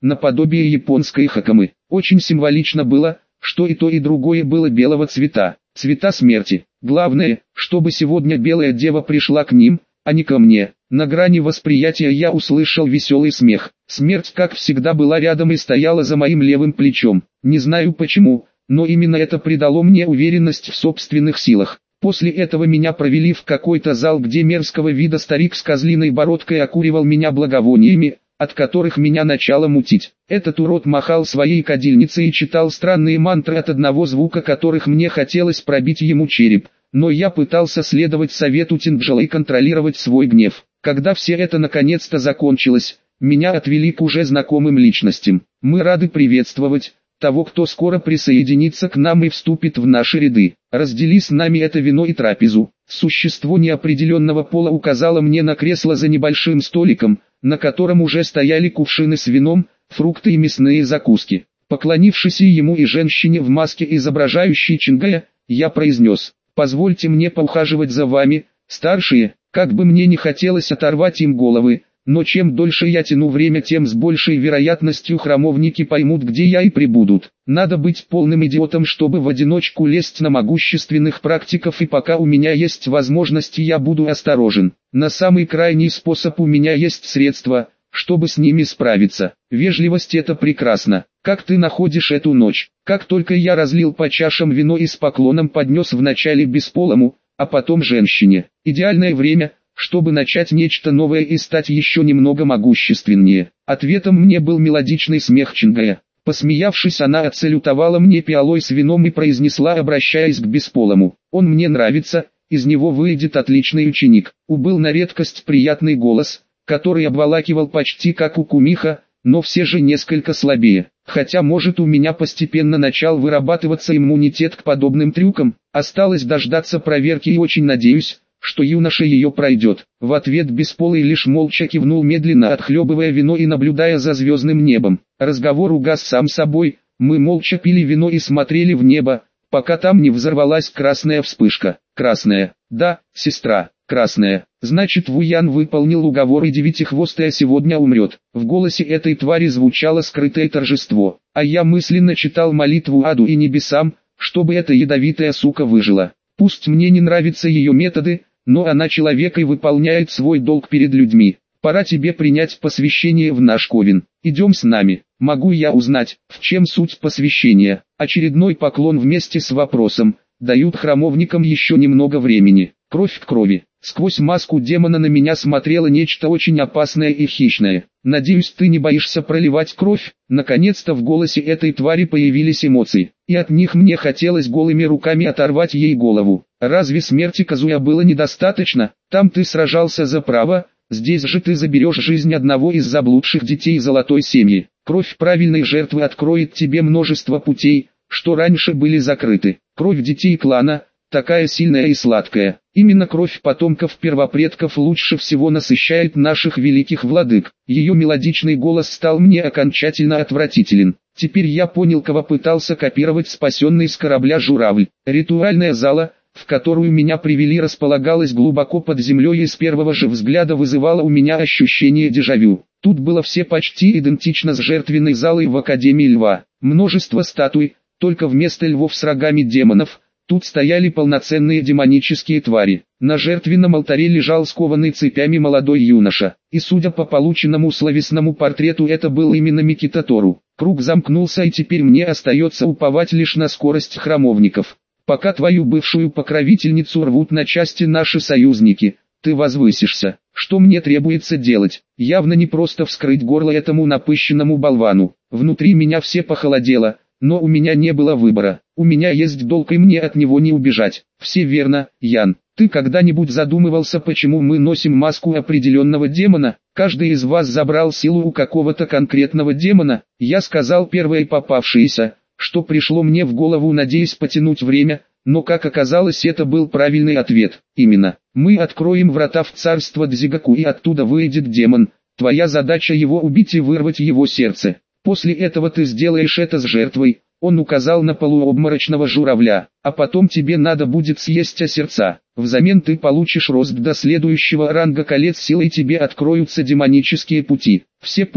наподобие японской хакамы. Очень символично было, что и то и другое было белого цвета, цвета смерти. Главное, чтобы сегодня белая дева пришла к ним, а не ко мне. На грани восприятия я услышал веселый смех. Смерть, как всегда, была рядом и стояла за моим левым плечом. Не знаю почему, но именно это придало мне уверенность в собственных силах. После этого меня провели в какой-то зал, где мерзкого вида старик с козлиной бородкой окуривал меня благовониями, от которых меня начало мутить. Этот урод махал своей кадильницей и читал странные мантры, от одного звука которых мне хотелось пробить ему череп. Но я пытался следовать совету Тинджала и контролировать свой гнев. Когда все это наконец-то закончилось, меня отвели к уже знакомым личностям. Мы рады приветствовать того, кто скоро присоединится к нам и вступит в наши ряды. Раздели с нами это вино и трапезу. Существо неопределенного пола указало мне на кресло за небольшим столиком, на котором уже стояли кувшины с вином, фрукты и мясные закуски. Поклонившись и ему, и женщине в маске, изображающей Чингая, я произнес: «Позвольте мне поухаживать за вами, старшие». Как бы мне не хотелось оторвать им головы, но чем дольше я тяну время, тем с большей вероятностью храмовники поймут, где я, и прибудут. Надо быть полным идиотом, чтобы в одиночку лезть на могущественных практиков, и пока у меня есть возможности, я буду осторожен. На самый крайний способ у меня есть средства, чтобы с ними справиться. Вежливость — это прекрасно. Как ты находишь эту ночь? Как только я разлил по чашам вино и с поклоном поднес вначале бесполому, а потом женщине. Идеальное время, чтобы начать нечто новое и стать еще немного могущественнее. Ответом мне был мелодичный смех Чингая. Посмеявшись, она отсалютовала мне пиалой с вином и произнесла, обращаясь к бесполому: «Он мне нравится, из него выйдет отличный ученик». Убыл на редкость приятный голос, который обволакивал почти как у кумиха, но все же несколько слабее. Хотя, может, у меня постепенно начал вырабатываться иммунитет к подобным трюкам. Осталось дождаться проверки, и очень надеюсь, что юноша ее пройдет. В ответ бесполый лишь молча кивнул, медленно отхлебывая вино и наблюдая за звездным небом. Разговор угас сам собой, мы молча пили вино и смотрели в небо, пока там не взорвалась красная вспышка. Красная, да, сестра, красная. Значит, Вуян выполнил уговор, и девятихвостая сегодня умрет. В голосе этой твари звучало скрытое торжество, а я мысленно читал молитву аду и небесам, чтобы эта ядовитая сука выжила. Пусть мне не нравятся ее методы, но она человек и выполняет свой долг перед людьми. Пора тебе принять посвящение в наш ковен. Идем с нами. Могу я узнать, в чем суть посвящения? Очередной поклон вместе с вопросом дают храмовникам еще немного времени. Кровь к крови. Сквозь маску демона на меня смотрело нечто очень опасное и хищное. «Надеюсь, ты не боишься проливать кровь?» Наконец-то в голосе этой твари появились эмоции, и от них мне хотелось голыми руками оторвать ей голову. Разве смерти Казуя было недостаточно? Там ты сражался за право, здесь же ты заберешь жизнь одного из заблудших детей золотой семьи. Кровь правильной жертвы откроет тебе множество путей, что раньше были закрыты. Кровь детей клана, такая сильная и сладкая. Именно кровь потомков первопредков лучше всего насыщает наших великих владык. Ее мелодичный голос стал мне окончательно отвратителен. Теперь я понял, кого пытался копировать спасенный с корабля журавль. Ритуальная зала, в которую меня привели, располагалась глубоко под землей и с первого же взгляда вызывала у меня ощущение дежавю. Тут было все почти идентично с жертвенной залой в Академии Льва. Множество статуй, только вместо львов с рогами демонов, тут стояли полноценные демонические твари. На жертвенном алтаре лежал скованный цепями молодой юноша, и судя по полученному словесному портрету, это был именно Микитатору. Круг замкнулся, и теперь мне остается уповать лишь на скорость храмовников. Пока твою бывшую покровительницу рвут на части наши союзники, ты возвысишься. Что мне требуется делать? Явно не просто вскрыть горло этому напыщенному болвану. Внутри меня все похолодело. Но у меня не было выбора. У меня есть долг, и мне от него не убежать. Все верно, Ян. Ты когда-нибудь задумывался, почему мы носим маску определенного демона? Каждый из вас забрал силу у какого-то конкретного демона. Я сказал первое попавшееся, что пришло мне в голову, надеясь потянуть время, но как оказалось, это был правильный ответ. Именно. Мы откроем врата в царство Дзигаку, и оттуда выйдет демон. Твоя задача его убить и вырвать его сердце. После этого ты сделаешь это с жертвой, он указал на полуобморочного журавля, а потом тебе надо будет съесть сердца. Взамен ты получишь рост до следующего ранга колец силы, и тебе откроются демонические пути. Все понял?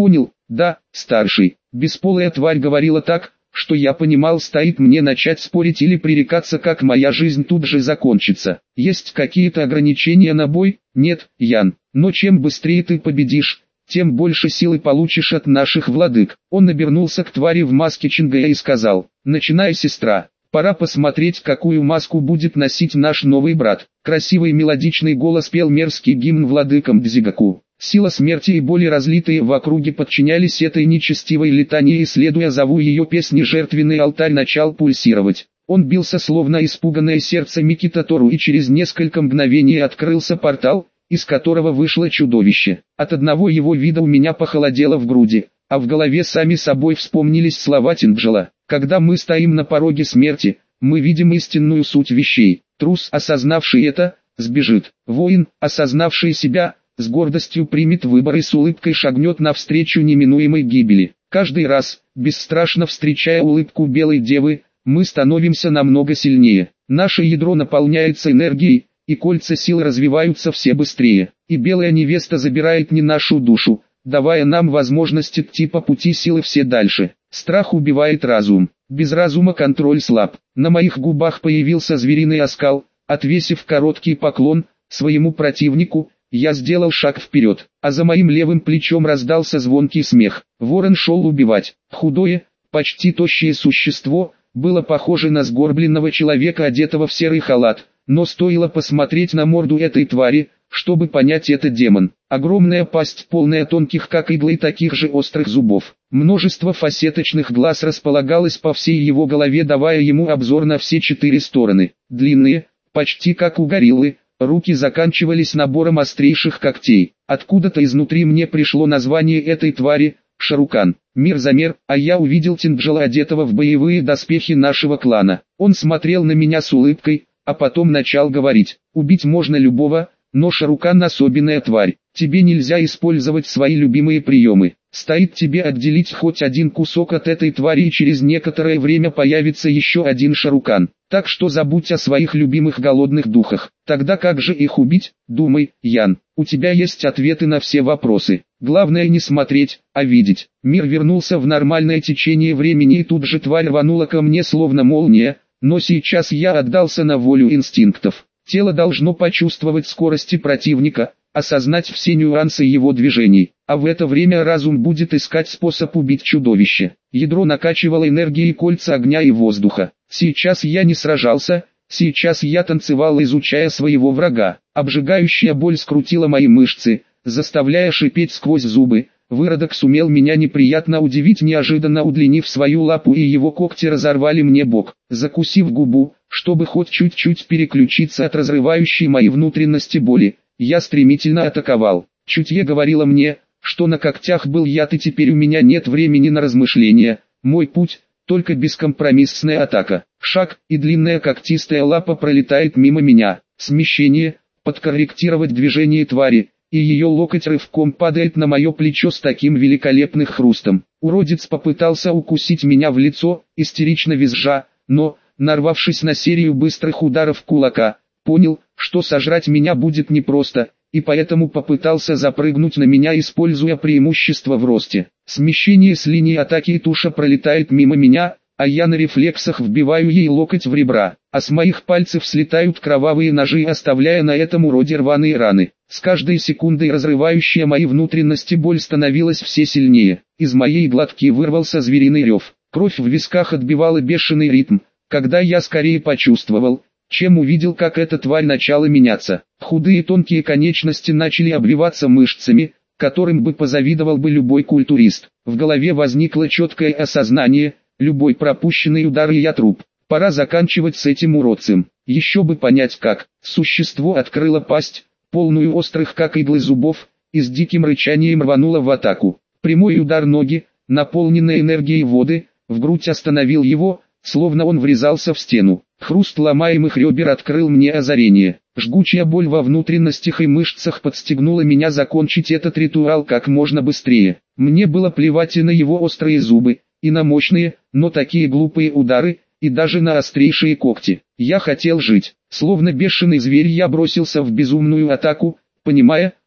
Да, старший. Бесполая тварь говорила так, что я понимал, стоит мне начать спорить или пререкаться, как моя жизнь тут же закончится. Есть какие-то ограничения на бой? Нет, Ян. Но чем быстрее ты победишь, тем больше силы получишь от наших владык. Он обернулся к твари в маске Чингая и сказал: начинай, сестра. Пора посмотреть, какую маску будет носить наш новый брат. Красивый мелодичный голос пел мерзкий гимн владыкам Дзигаку. Сила смерти и боли, разлитые в округе, подчинялись этой нечестивой летании, и, следуя зову ее песни, жертвенный алтарь начал пульсировать. Он бился, словно испуганное сердце Микита Тору, и через несколько мгновений открылся портал, из которого вышло чудовище. От одного его вида у меня похолодело в груди, а в голове сами собой вспомнились слова Тинджела: «Когда мы стоим на пороге смерти, мы видим истинную суть вещей. Трус, осознавший это, сбежит. Воин, осознавший себя, с гордостью примет выбор и с улыбкой шагнет навстречу неминуемой гибели. Каждый раз, бесстрашно встречая улыбку белой девы, мы становимся намного сильнее. Наше ядро наполняется энергией, и кольца сил развиваются все быстрее. И белая невеста забирает не нашу душу, давая нам возможность идти по пути силы все дальше. Страх убивает разум. Без разума контроль слаб». На моих губах появился звериный оскал. Отвесив короткий поклон своему противнику, я сделал шаг вперед, а за моим левым плечом раздался звонкий смех. Ворон шел убивать. Худое, почти тощее существо было похоже на сгорбленного человека, одетого в серый халат, но стоило посмотреть на морду этой твари, чтобы понять, это демон. Огромная пасть, полная тонких как иглы таких же острых зубов. Множество фасеточных глаз располагалось по всей его голове, давая ему обзор на все четыре стороны. Длинные, почти как у гориллы, руки заканчивались набором острейших когтей. Откуда-то изнутри мне пришло название этой твари — Шарукан. Мир замер, а я увидел Тинджела, одетого в боевые доспехи нашего клана. Он смотрел на меня с улыбкой, а потом начал говорить: «Убить можно любого, но Шарукан особенная тварь. Тебе нельзя использовать свои любимые приемы. Стоит тебе отделить хоть один кусок от этой твари, и через некоторое время появится еще один Шарукан. Так что забудь о своих любимых голодных духах. Тогда как же их убить? Думай, Ян. У тебя есть ответы на все вопросы. Главное не смотреть, а видеть». Мир вернулся в нормальное течение времени, и тут же тварь рванула ко мне словно молния, но сейчас я отдался на волю инстинктов. Тело должно почувствовать скорости противника, осознать все нюансы его движений, а в это время разум будет искать способ убить чудовище. Ядро накачивало энергией кольца огня и воздуха. Сейчас я не сражался, сейчас я танцевал, изучая своего врага. Обжигающая боль скрутила мои мышцы, заставляя шипеть сквозь зубы. Выродок сумел меня неприятно удивить, неожиданно удлинив свою лапу, и его когти разорвали мне бок. Закусив губу, чтобы хоть чуть-чуть переключиться от разрывающей мои внутренности боли, я стремительно атаковал. Чутье говорило мне, что на когтях был яд, и теперь у меня нет времени на размышления. Мой путь — только бескомпромиссная атака. Шаг, и длинная когтистая лапа пролетает мимо меня. Смещение, подкорректировать движение твари, и ее локоть рывком падает на мое плечо с таким великолепным хрустом. Уродец попытался укусить меня в лицо, истерично визжа, но, нарвавшись на серию быстрых ударов кулака, понял, что сожрать меня будет непросто, и поэтому попытался запрыгнуть на меня, используя преимущество в росте. Смещение с линии атаки, и туша пролетает мимо меня, а я на рефлексах вбиваю ей локоть в ребра, а с моих пальцев слетают кровавые ножи, оставляя на этом уроде рваные раны. С каждой секундой разрывающая мои внутренности боль становилась все сильнее. Из моей глотки вырвался звериный рев. Кровь в висках отбивала бешеный ритм, когда я скорее почувствовал, чем увидел, как эта тварь начала меняться. Худые тонкие конечности начали обвиваться мышцами, которым бы позавидовал бы любой культурист. В голове возникло четкое осознание: любой пропущенный удар, и я труп. Пора заканчивать с этим уродцем. Еще бы понять как. Существо открыло пасть, полную острых как иглы зубов, и с диким рычанием рвануло в атаку. Прямой удар ноги, наполненной энергией воды, в грудь остановил его, словно он врезался в стену. Хруст ломаемых ребер открыл мне озарение. Жгучая боль во внутренностях и мышцах подстегнула меня закончить этот ритуал как можно быстрее. Мне было плевать и на его острые зубы, и на мощные, но такие глупые удары, и даже на острейшие когти. Я хотел жить. Словно бешеный зверь я бросился в безумную атаку, понимая,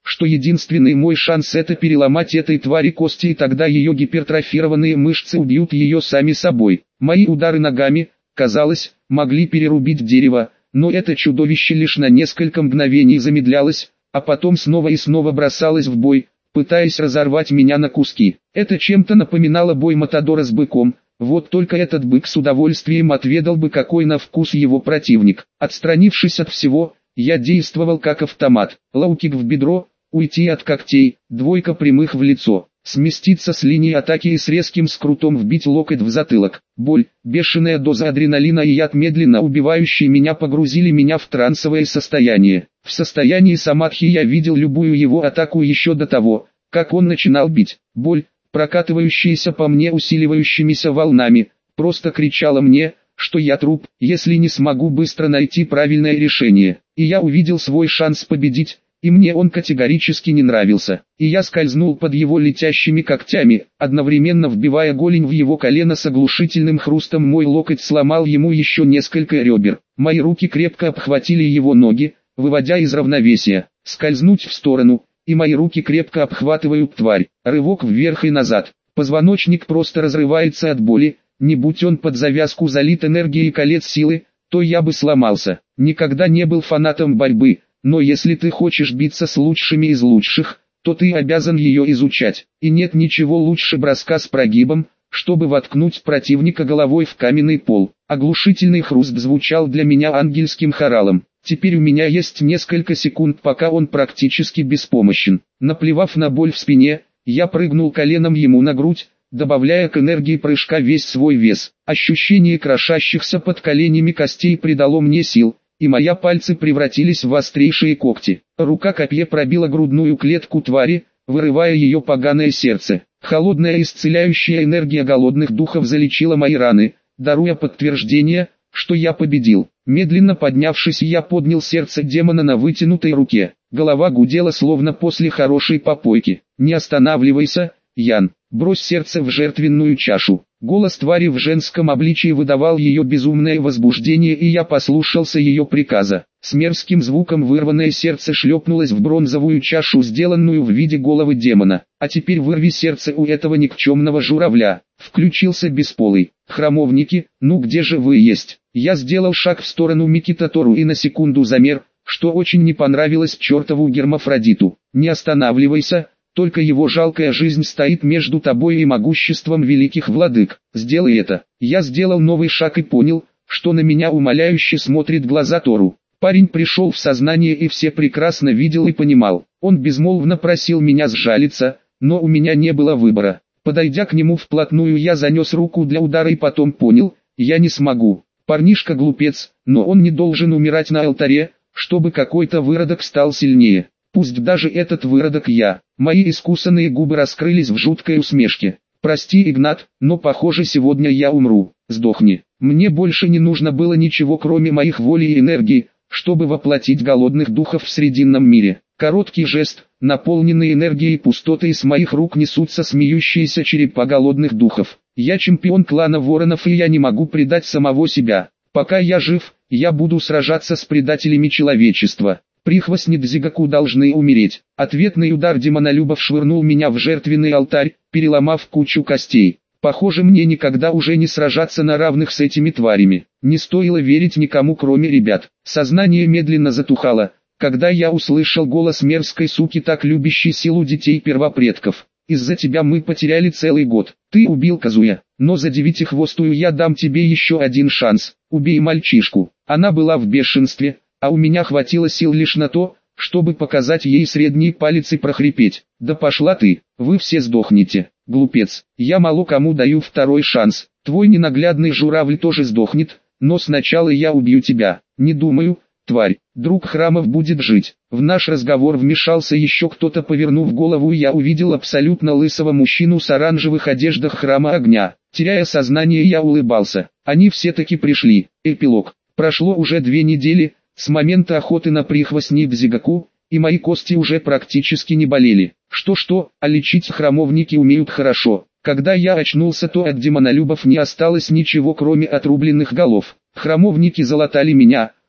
что единственный мой шанс это переломать этой твари кости, и тогда ее гипертрофированные мышцы убьют ее сами собой. Мои удары ногами, казалось, могли перерубить дерево, но это чудовище лишь на несколько мгновений замедлялось, а потом снова и снова бросалось в бой, пытаясь разорвать меня на куски. Это чем-то напоминало бой матадора с быком, вот только этот бык с удовольствием отведал бы, какой на вкус его противник. Отстранившись от всего, я действовал как автомат. Лоу-кик в бедро, уйти от когтей, двойка прямых в лицо, сместиться с линии атаки и с резким скрутом вбить локоть в затылок. Боль, бешеная доза адреналина и яд, медленно убивающий меня, погрузили меня в трансовое состояние. В состоянии самадхи я видел любую его атаку еще до того, как он начинал бить. Боль, прокатывающаяся по мне усиливающимися волнами, просто кричала мне, что я труп, если не смогу быстро найти правильное решение. И я увидел свой шанс победить, и мне он категорически не нравился. И я скользнул под его летящими когтями, одновременно вбивая голень в его колено с оглушительным хрустом. Мой локоть сломал ему еще несколько ребер. Мои руки крепко обхватили его ноги, выводя из равновесия. Скользнуть в сторону, и мои руки крепко обхватывают тварь. Рывок вверх и назад. Позвоночник просто разрывается от боли. Не будь он под завязку залит энергией колец силы, то я бы сломался. Никогда не был фанатом борьбы, но если ты хочешь биться с лучшими из лучших, то ты обязан ее изучать. И нет ничего лучше броска с прогибом, чтобы воткнуть противника головой в каменный пол. Оглушительный хруст звучал для меня ангельским хоралом. Теперь у меня есть несколько секунд, пока он практически беспомощен. Наплевав на боль в спине, я прыгнул коленом ему на грудь, добавляя к энергии прыжка весь свой вес. Ощущение крошащихся под коленями костей придало мне сил, и мои пальцы превратились в острейшие когти. Рука копье пробила грудную клетку твари, вырывая ее поганое сердце. Холодная исцеляющая энергия голодных духов залечила мои раны, даруя подтверждение, что я победил. Медленно поднявшись, я поднял сердце демона на вытянутой руке. Голова гудела словно после хорошей попойки. «Не останавливайся, Ян, брось сердце в жертвенную чашу». Голос твари в женском обличии выдавал ее безумное возбуждение, и я послушался ее приказа. С мерзким звуком вырванное сердце шлепнулось в бронзовую чашу, сделанную в виде головы демона. «А теперь вырви сердце у этого никчемного журавля». Включился бесполый. «Храмовники, ну где же вы есть?» Я сделал шаг в сторону Микитатору и на секунду замер, что очень не понравилось чертову гермафродиту. «Не останавливайся, только его жалкая жизнь стоит между тобой и могуществом великих владык. Сделай это». Я сделал новый шаг и понял, что на меня умоляюще смотрит глаза Тору. Парень пришел в сознание и все прекрасно видел и понимал. Он безмолвно просил меня сжалиться, но у меня не было выбора. Подойдя к нему вплотную, я занес руку для удара и потом понял, я не смогу. Парнишка глупец, но он не должен умирать на алтаре, чтобы какой-то выродок стал сильнее. Пусть даже этот выродок я. Мои искусанные губы раскрылись в жуткой усмешке. «Прости, Игнат, но похоже сегодня я умру. Сдохни». Мне больше не нужно было ничего, кроме моих воли и энергии, чтобы воплотить голодных духов в срединном мире. Короткий жест, наполненный энергией пустоты, из моих рук несутся смеющиеся черепа голодных духов. Я чемпион клана воронов, и я не могу предать самого себя. Пока я жив, я буду сражаться с предателями человечества. Прихвостни Дзигаку должны умереть. Ответный удар демонолюбов швырнул меня в жертвенный алтарь, переломав кучу костей. Похоже, мне никогда уже не сражаться на равных с этими тварями. Не стоило верить никому, кроме ребят. Сознание медленно затухало, когда я услышал голос мерзкой суки, так любящей силу детей первопредков. «Из-за тебя мы потеряли целый год. Ты убил Казуя, но за девятихвостую я дам тебе еще один шанс. Убей мальчишку». Она была в бешенстве, а у меня хватило сил лишь на то, чтобы показать ей средний палец и прохрипеть: «Да пошла ты, вы все сдохнете, глупец, я мало кому даю второй шанс, твой ненаглядный журавль тоже сдохнет, но сначала я убью тебя». «Не думаю, тварь, друг храмов будет жить». В наш разговор вмешался еще кто-то. Повернув голову, я увидел абсолютно лысого мужчину с оранжевых одеждах храма огня. Теряя сознание, я улыбался. Они все таки пришли. Эпилог. Прошло уже две недели с момента охоты на прихвостней Дзигаку, и мои кости уже практически не болели. Что-что, а лечить храмовники умеют хорошо. Когда я очнулся, то от демонолюбов не осталось ничего, кроме отрубленных голов. Храмовники залатали меня,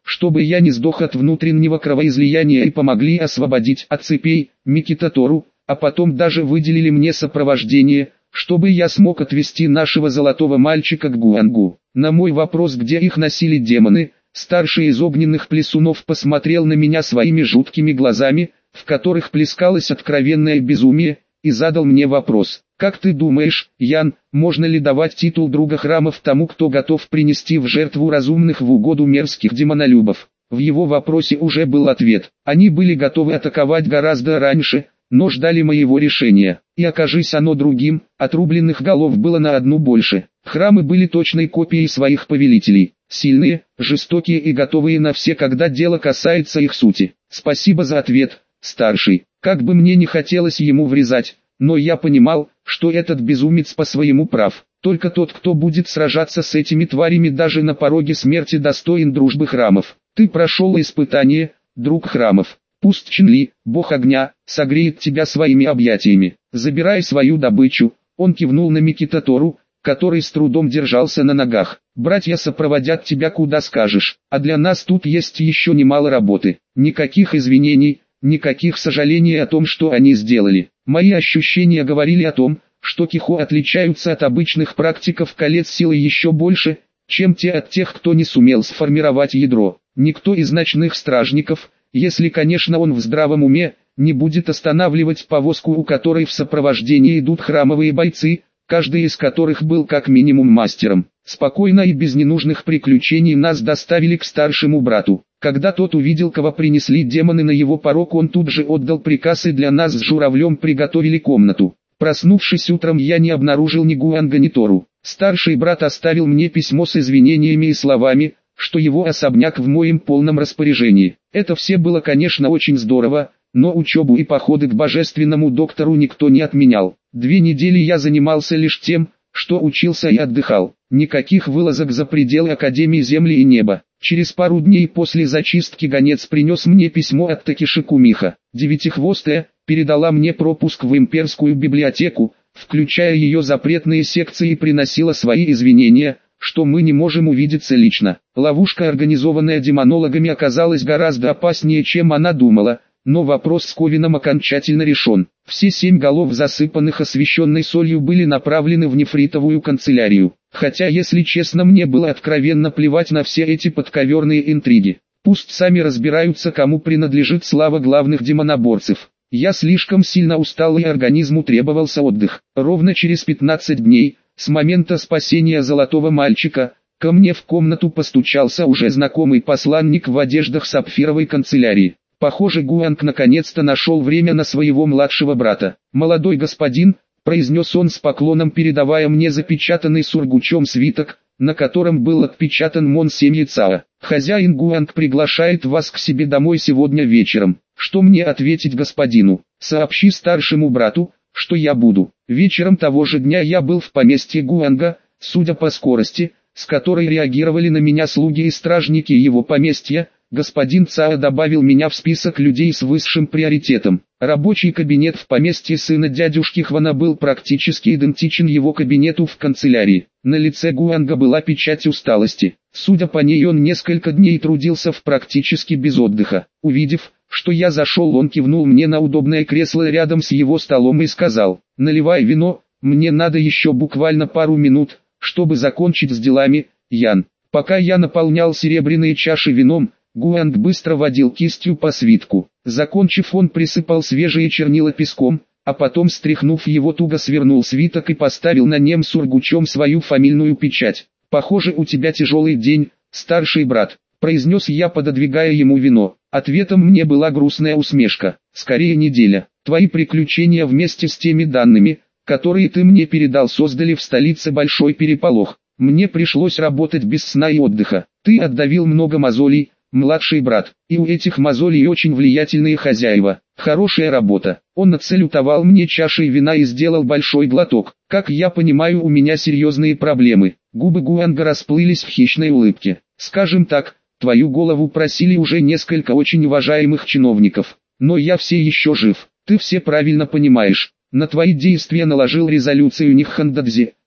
чтобы я не сдох от внутреннего кровоизлияния, и помогли освободить от цепей Микитатору, а потом даже выделили мне сопровождение, чтобы я смог отвезти нашего золотого мальчика к Гуангу. На мой вопрос, где их носили демоны, старший из огненных плесунов посмотрел на меня своими жуткими глазами, в которых плескалось откровенное безумие, и задал мне вопрос: «Как ты думаешь, Ян, можно ли давать титул друга храмов тому, кто готов принести в жертву разумных в угоду мерзких демонолюбов?» В его вопросе уже был ответ. Они были готовы атаковать гораздо раньше, но ждали моего решения. И окажись оно другим, отрубленных голов было на одну больше. Храмы были точной копией своих повелителей. Сильные, жестокие и готовые на все, когда дело касается их сути. Спасибо за ответ, старший. Как бы мне не хотелось ему врезать, но я понимал, что этот безумец по своему прав. Только тот, кто будет сражаться с этими тварями даже на пороге смерти, достоин дружбы храмов. Ты прошел испытание, друг храмов. Пусть Чинли, бог огня, согреет тебя своими объятиями. Забирай свою добычу. Он кивнул на Микитатору, который с трудом держался на ногах. Братья сопроводят тебя куда скажешь, а для нас тут есть еще немало работы. Никаких извинений, никаких сожалений о том, что они сделали. Мои ощущения говорили о том, что Кихо отличаются от обычных практиков колец силы еще больше, чем те от тех, кто не сумел сформировать ядро. Никто из ночных стражников, если, конечно, он в здравом уме, не будет останавливать повозку, у которой в сопровождении идут храмовые бойцы, каждый из которых был как минимум мастером. Спокойно и без ненужных приключений нас доставили к старшему брату. Когда тот увидел, кого принесли демоны на его порог, он тут же отдал приказ, и для нас с журавлем приготовили комнату. Проснувшись утром, я не обнаружил ни Гуанга, ни Тору. Старший брат оставил мне письмо с извинениями и словами, что его особняк в моем полном распоряжении. Это все было, конечно, очень здорово, но учебу и походы к божественному доктору никто не отменял. Две недели я занимался лишь тем, что учился и отдыхал. Никаких вылазок за пределы Академии Земли и Неба. Через пару дней после зачистки гонец принес мне письмо от Такеши Кумиха. Девятихвостая передала мне пропуск в имперскую библиотеку, включая ее запретные секции, и приносила свои извинения, что мы не можем увидеться лично. Ловушка, организованная демонологами, оказалась гораздо опаснее, чем она думала, но вопрос с Ковином окончательно решен. Все семь голов, засыпанных освященной солью, были направлены в нефритовую канцелярию. Хотя, если честно, мне было откровенно плевать на все эти подковерные интриги. Пусть сами разбираются, кому принадлежит слава главных демоноборцев. Я слишком сильно устал, и организму требовался отдых. Ровно через пятнадцать дней, с момента спасения золотого мальчика, ко мне в комнату постучался уже знакомый посланник в одеждах сапфировой канцелярии. Похоже, Гуанг наконец-то нашел время на своего младшего брата. «Молодой господин», — произнес он с поклоном, передавая мне запечатанный сургучом свиток, на котором был отпечатан Мон семьи Цао. «Хозяин Гуанг приглашает вас к себе домой сегодня вечером. Что мне ответить господину? Сообщи старшему брату, что я буду». Вечером того же дня я был в поместье Гуанга. Судя по скорости, с которой реагировали на меня слуги и стражники его поместья, господин Цао добавил меня в список людей с высшим приоритетом. Рабочий кабинет в поместье сына дядюшки Хвана был практически идентичен его кабинету в канцелярии. На лице Гуанга была печать усталости. Судя по ней, он несколько дней трудился в практически без отдыха. Увидев, что я зашел, он кивнул мне на удобное кресло рядом с его столом и сказал: «Наливай вино, мне надо еще буквально пару минут, чтобы закончить с делами, Ян». Пока я наполнял серебряные чаши вином, Гуанг быстро водил кистью по свитку. Закончив, он присыпал свежие чернила песком, а потом, стряхнув его, туго свернул свиток и поставил на нем сургучом свою фамильную печать. «Похоже, у тебя тяжелый день, старший брат», — произнес я, пододвигая ему вино. Ответом мне была грустная усмешка. «Скорее неделя. Твои приключения вместе с теми данными, которые ты мне передал, создали в столице большой переполох. Мне пришлось работать без сна и отдыха. Ты отдавил много мозолей, младший брат, и у этих мозолей очень влиятельные хозяева. Хорошая работа». Он отсалютовал мне чашей вина и сделал большой глоток. «Как я понимаю, у меня серьезные проблемы». Губы Гуанга расплылись в хищной улыбке. «Скажем так, твою голову просили уже несколько очень уважаемых чиновников. Но я все еще жив. Ты все правильно понимаешь. На твои действия наложил резолюцию Ниххандадзи,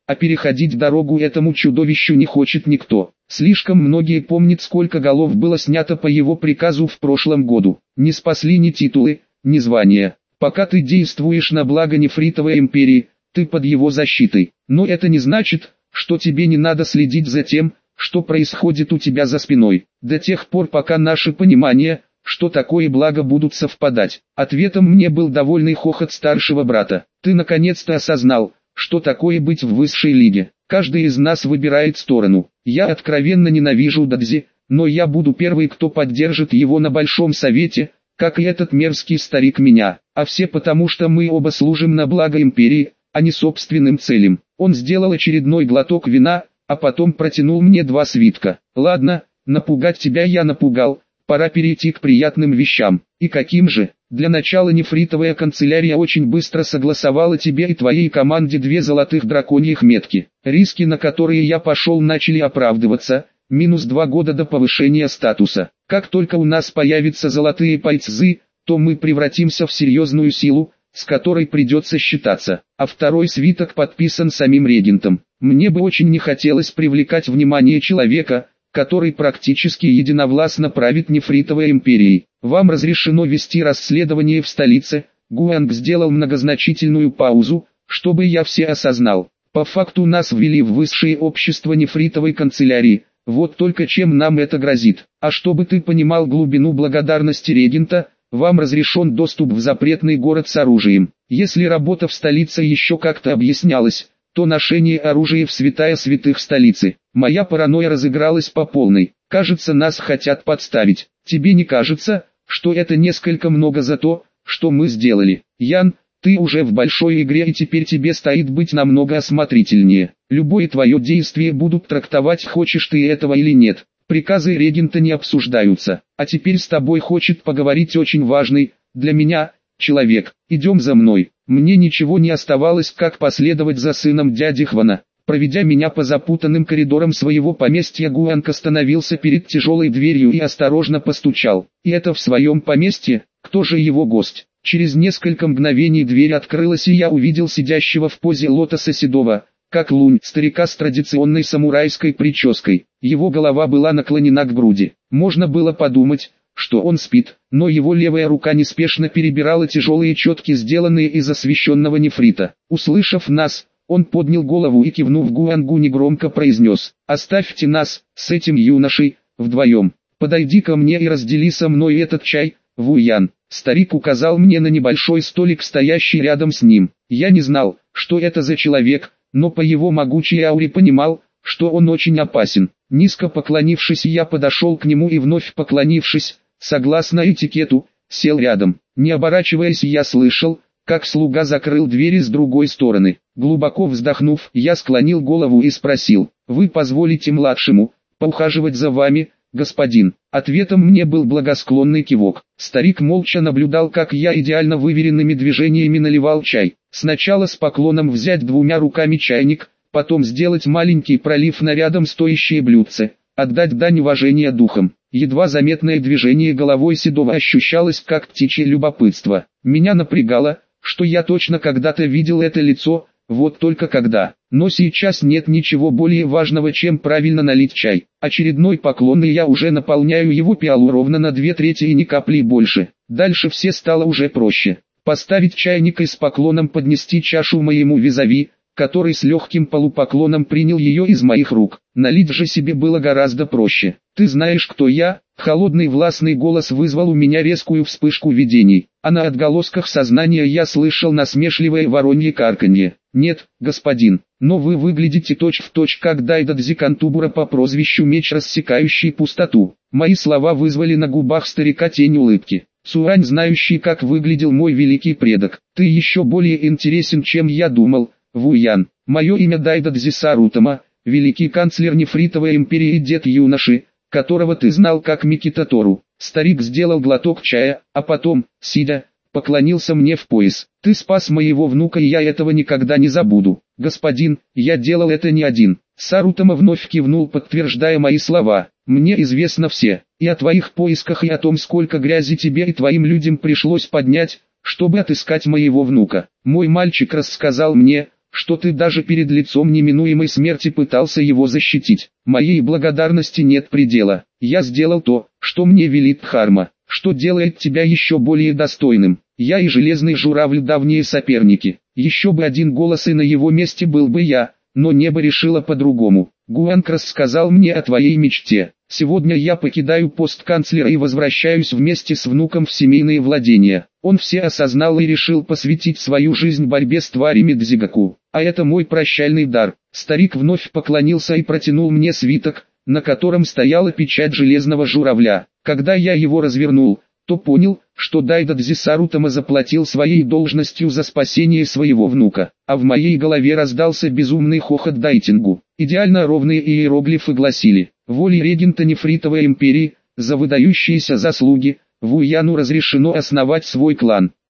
а переходить дорогу этому чудовищу не хочет никто. Слишком многие помнят, сколько голов было снято по его приказу в прошлом году. Не спасли ни титулы, ни звания. Пока ты действуешь на благо Нефритовой империи, ты под его защитой. Но это не значит, что тебе не надо следить за тем, что происходит у тебя за спиной, до тех пор, пока наши понимания, что такое благо, будут совпадать. Ответом мне был довольный хохот старшего брата. Ты наконец-то осознал, что такое быть в высшей лиге. Каждый из нас выбирает сторону. Я откровенно ненавижу Дадзи, но я буду первый, кто поддержит его на Большом Совете, как и этот мерзкий старик меня. А все потому, что мы оба служим на благо империи, а не собственным целям. Он сделал очередной глоток вина, а потом протянул мне два свитка. Ладно, напугать тебя я напугал, пора перейти к приятным вещам. И каким же? Для начала Нефритовая канцелярия очень быстро согласовала тебе и твоей команде две золотых драконьих метки. Риски, на которые я пошел, начали оправдываться. Минус два года до повышения статуса. Как только у нас появятся золотые пайцзы, то мы превратимся в серьезную силу, с которой придется считаться. А второй свиток подписан самим регентом. Мне бы очень не хотелось привлекать внимание человека, который практически единовластно правит Нефритовой империей. Вам разрешено вести расследование в столице. Гуанг сделал многозначительную паузу, чтобы я все осознал. По факту нас ввели в высшее общество Нефритовой канцелярии. Вот только чем нам это грозит. А чтобы ты понимал глубину благодарности регента, вам разрешен доступ в запретный город с оружием. Если работа в столице еще как-то объяснялась, то ношение оружия в святая святых столицы. Моя паранойя разыгралась по полной. Кажется, нас хотят подставить. Тебе не кажется, что это несколько много за то, что мы сделали? Ян, ты уже в большой игре, и теперь тебе стоит быть намного осмотрительнее. Любое твое действие будут трактовать, хочешь ты этого или нет. Приказы регента не обсуждаются. А теперь с тобой хочет поговорить очень важный, для меня, человек. Идем за мной. Мне ничего не оставалось, как последовать за сыном дяди Хвана. Проведя меня по запутанным коридорам своего поместья, Гуанг остановился перед тяжелой дверью и осторожно постучал. И это в своем поместье? Кто же его гость? Через несколько мгновений дверь открылась, и я увидел сидящего в позе лотоса седого, как лунь, старика с традиционной самурайской прической. Его голова была наклонена к груди. Можно было подумать, что он спит, но его левая рука неспешно перебирала тяжелые четки, сделанные из освещенного нефрита. Услышав нас, он поднял голову и, кивнув Гуангу, негромко произнес: «Оставьте нас с этим юношей вдвоем. Подойди ко мне и раздели со мной этот чай, Вуян». Старик указал мне на небольшой столик, стоящий рядом с ним. Я не знал, что это за человек, но по его могучей ауре понимал, что он очень опасен. Низко поклонившись, я подошел к нему и, вновь поклонившись, согласно этикету, сел рядом. Не оборачиваясь, я слышал, как слуга закрыл двери с другой стороны. Глубоко вздохнув, я склонил голову и спросил: «Вы позволите младшему поухаживать за вами, господин?» Ответом мне был благосклонный кивок. Старик молча наблюдал, как я идеально выверенными движениями наливал чай. Сначала с поклоном взять двумя руками чайник, потом сделать маленький пролив на рядом стоящее блюдце, отдать дань уважения духам. Едва заметное движение головой седого ощущалось как птичье любопытство. Меня напрягало, что я точно когда-то видел это лицо, вот только когда. Но сейчас нет ничего более важного, чем правильно налить чай. Очередной поклон, и я уже наполняю его пиалу ровно на две трети и ни капли больше. Дальше все стало уже проще. Поставить чайник и с поклоном поднести чашу моему визави, который с легким полупоклоном принял ее из моих рук. Налить же себе было гораздо проще. «Ты знаешь, кто я?» Холодный властный голос вызвал у меня резкую вспышку видений, а на отголосках сознания я слышал насмешливое воронье карканье. «Нет, господин, но вы выглядите точь-в-точь как Дайдадзи Кантубура по прозвищу Меч, рассекающий пустоту». Мои слова вызвали на губах старика тень улыбки. «Цуань, знающий, как выглядел мой великий предок, ты еще более интересен, чем я думал, Вуян. Мое имя Дайдадзи Сарутама, великий канцлер Нефритовой империи и дед юноши, которого ты знал как Микитатору». Старик сделал глоток чая, а потом, сидя, поклонился мне в пояс. «Ты спас моего внука, и я этого никогда не забуду. Господин, я делал это не один». Сарутама вновь кивнул, подтверждая мои слова. «Мне известно все, и о твоих поисках, и о том, сколько грязи тебе и твоим людям пришлось поднять, чтобы отыскать моего внука. Мой мальчик рассказал мне, что ты даже перед лицом неминуемой смерти пытался его защитить. Моей благодарности нет предела. Я сделал то, что мне велит Дхарма, что делает тебя еще более достойным. Я и Железный Журавль давние соперники. Еще бы один голос и на его месте был бы я, но небо решило по-другому. Гуанг рассказал мне о твоей мечте. Сегодня я покидаю пост канцлера и возвращаюсь вместе с внуком в семейные владения. Он все осознал и решил посвятить свою жизнь борьбе с тварями Дзигаку. А это мой прощальный дар. Старик вновь поклонился и протянул мне свиток, на котором стояла печать Железного Журавля. Когда я его развернул, то понял, что Дайда Дзисарутама заплатил своей должностью за спасение своего внука. А в моей голове раздался безумный хохот Дайтингу. Идеально ровные иероглифы гласили: волей регента Нефритовой империи, за выдающиеся заслуги, Вуяну разрешено основать свой клан.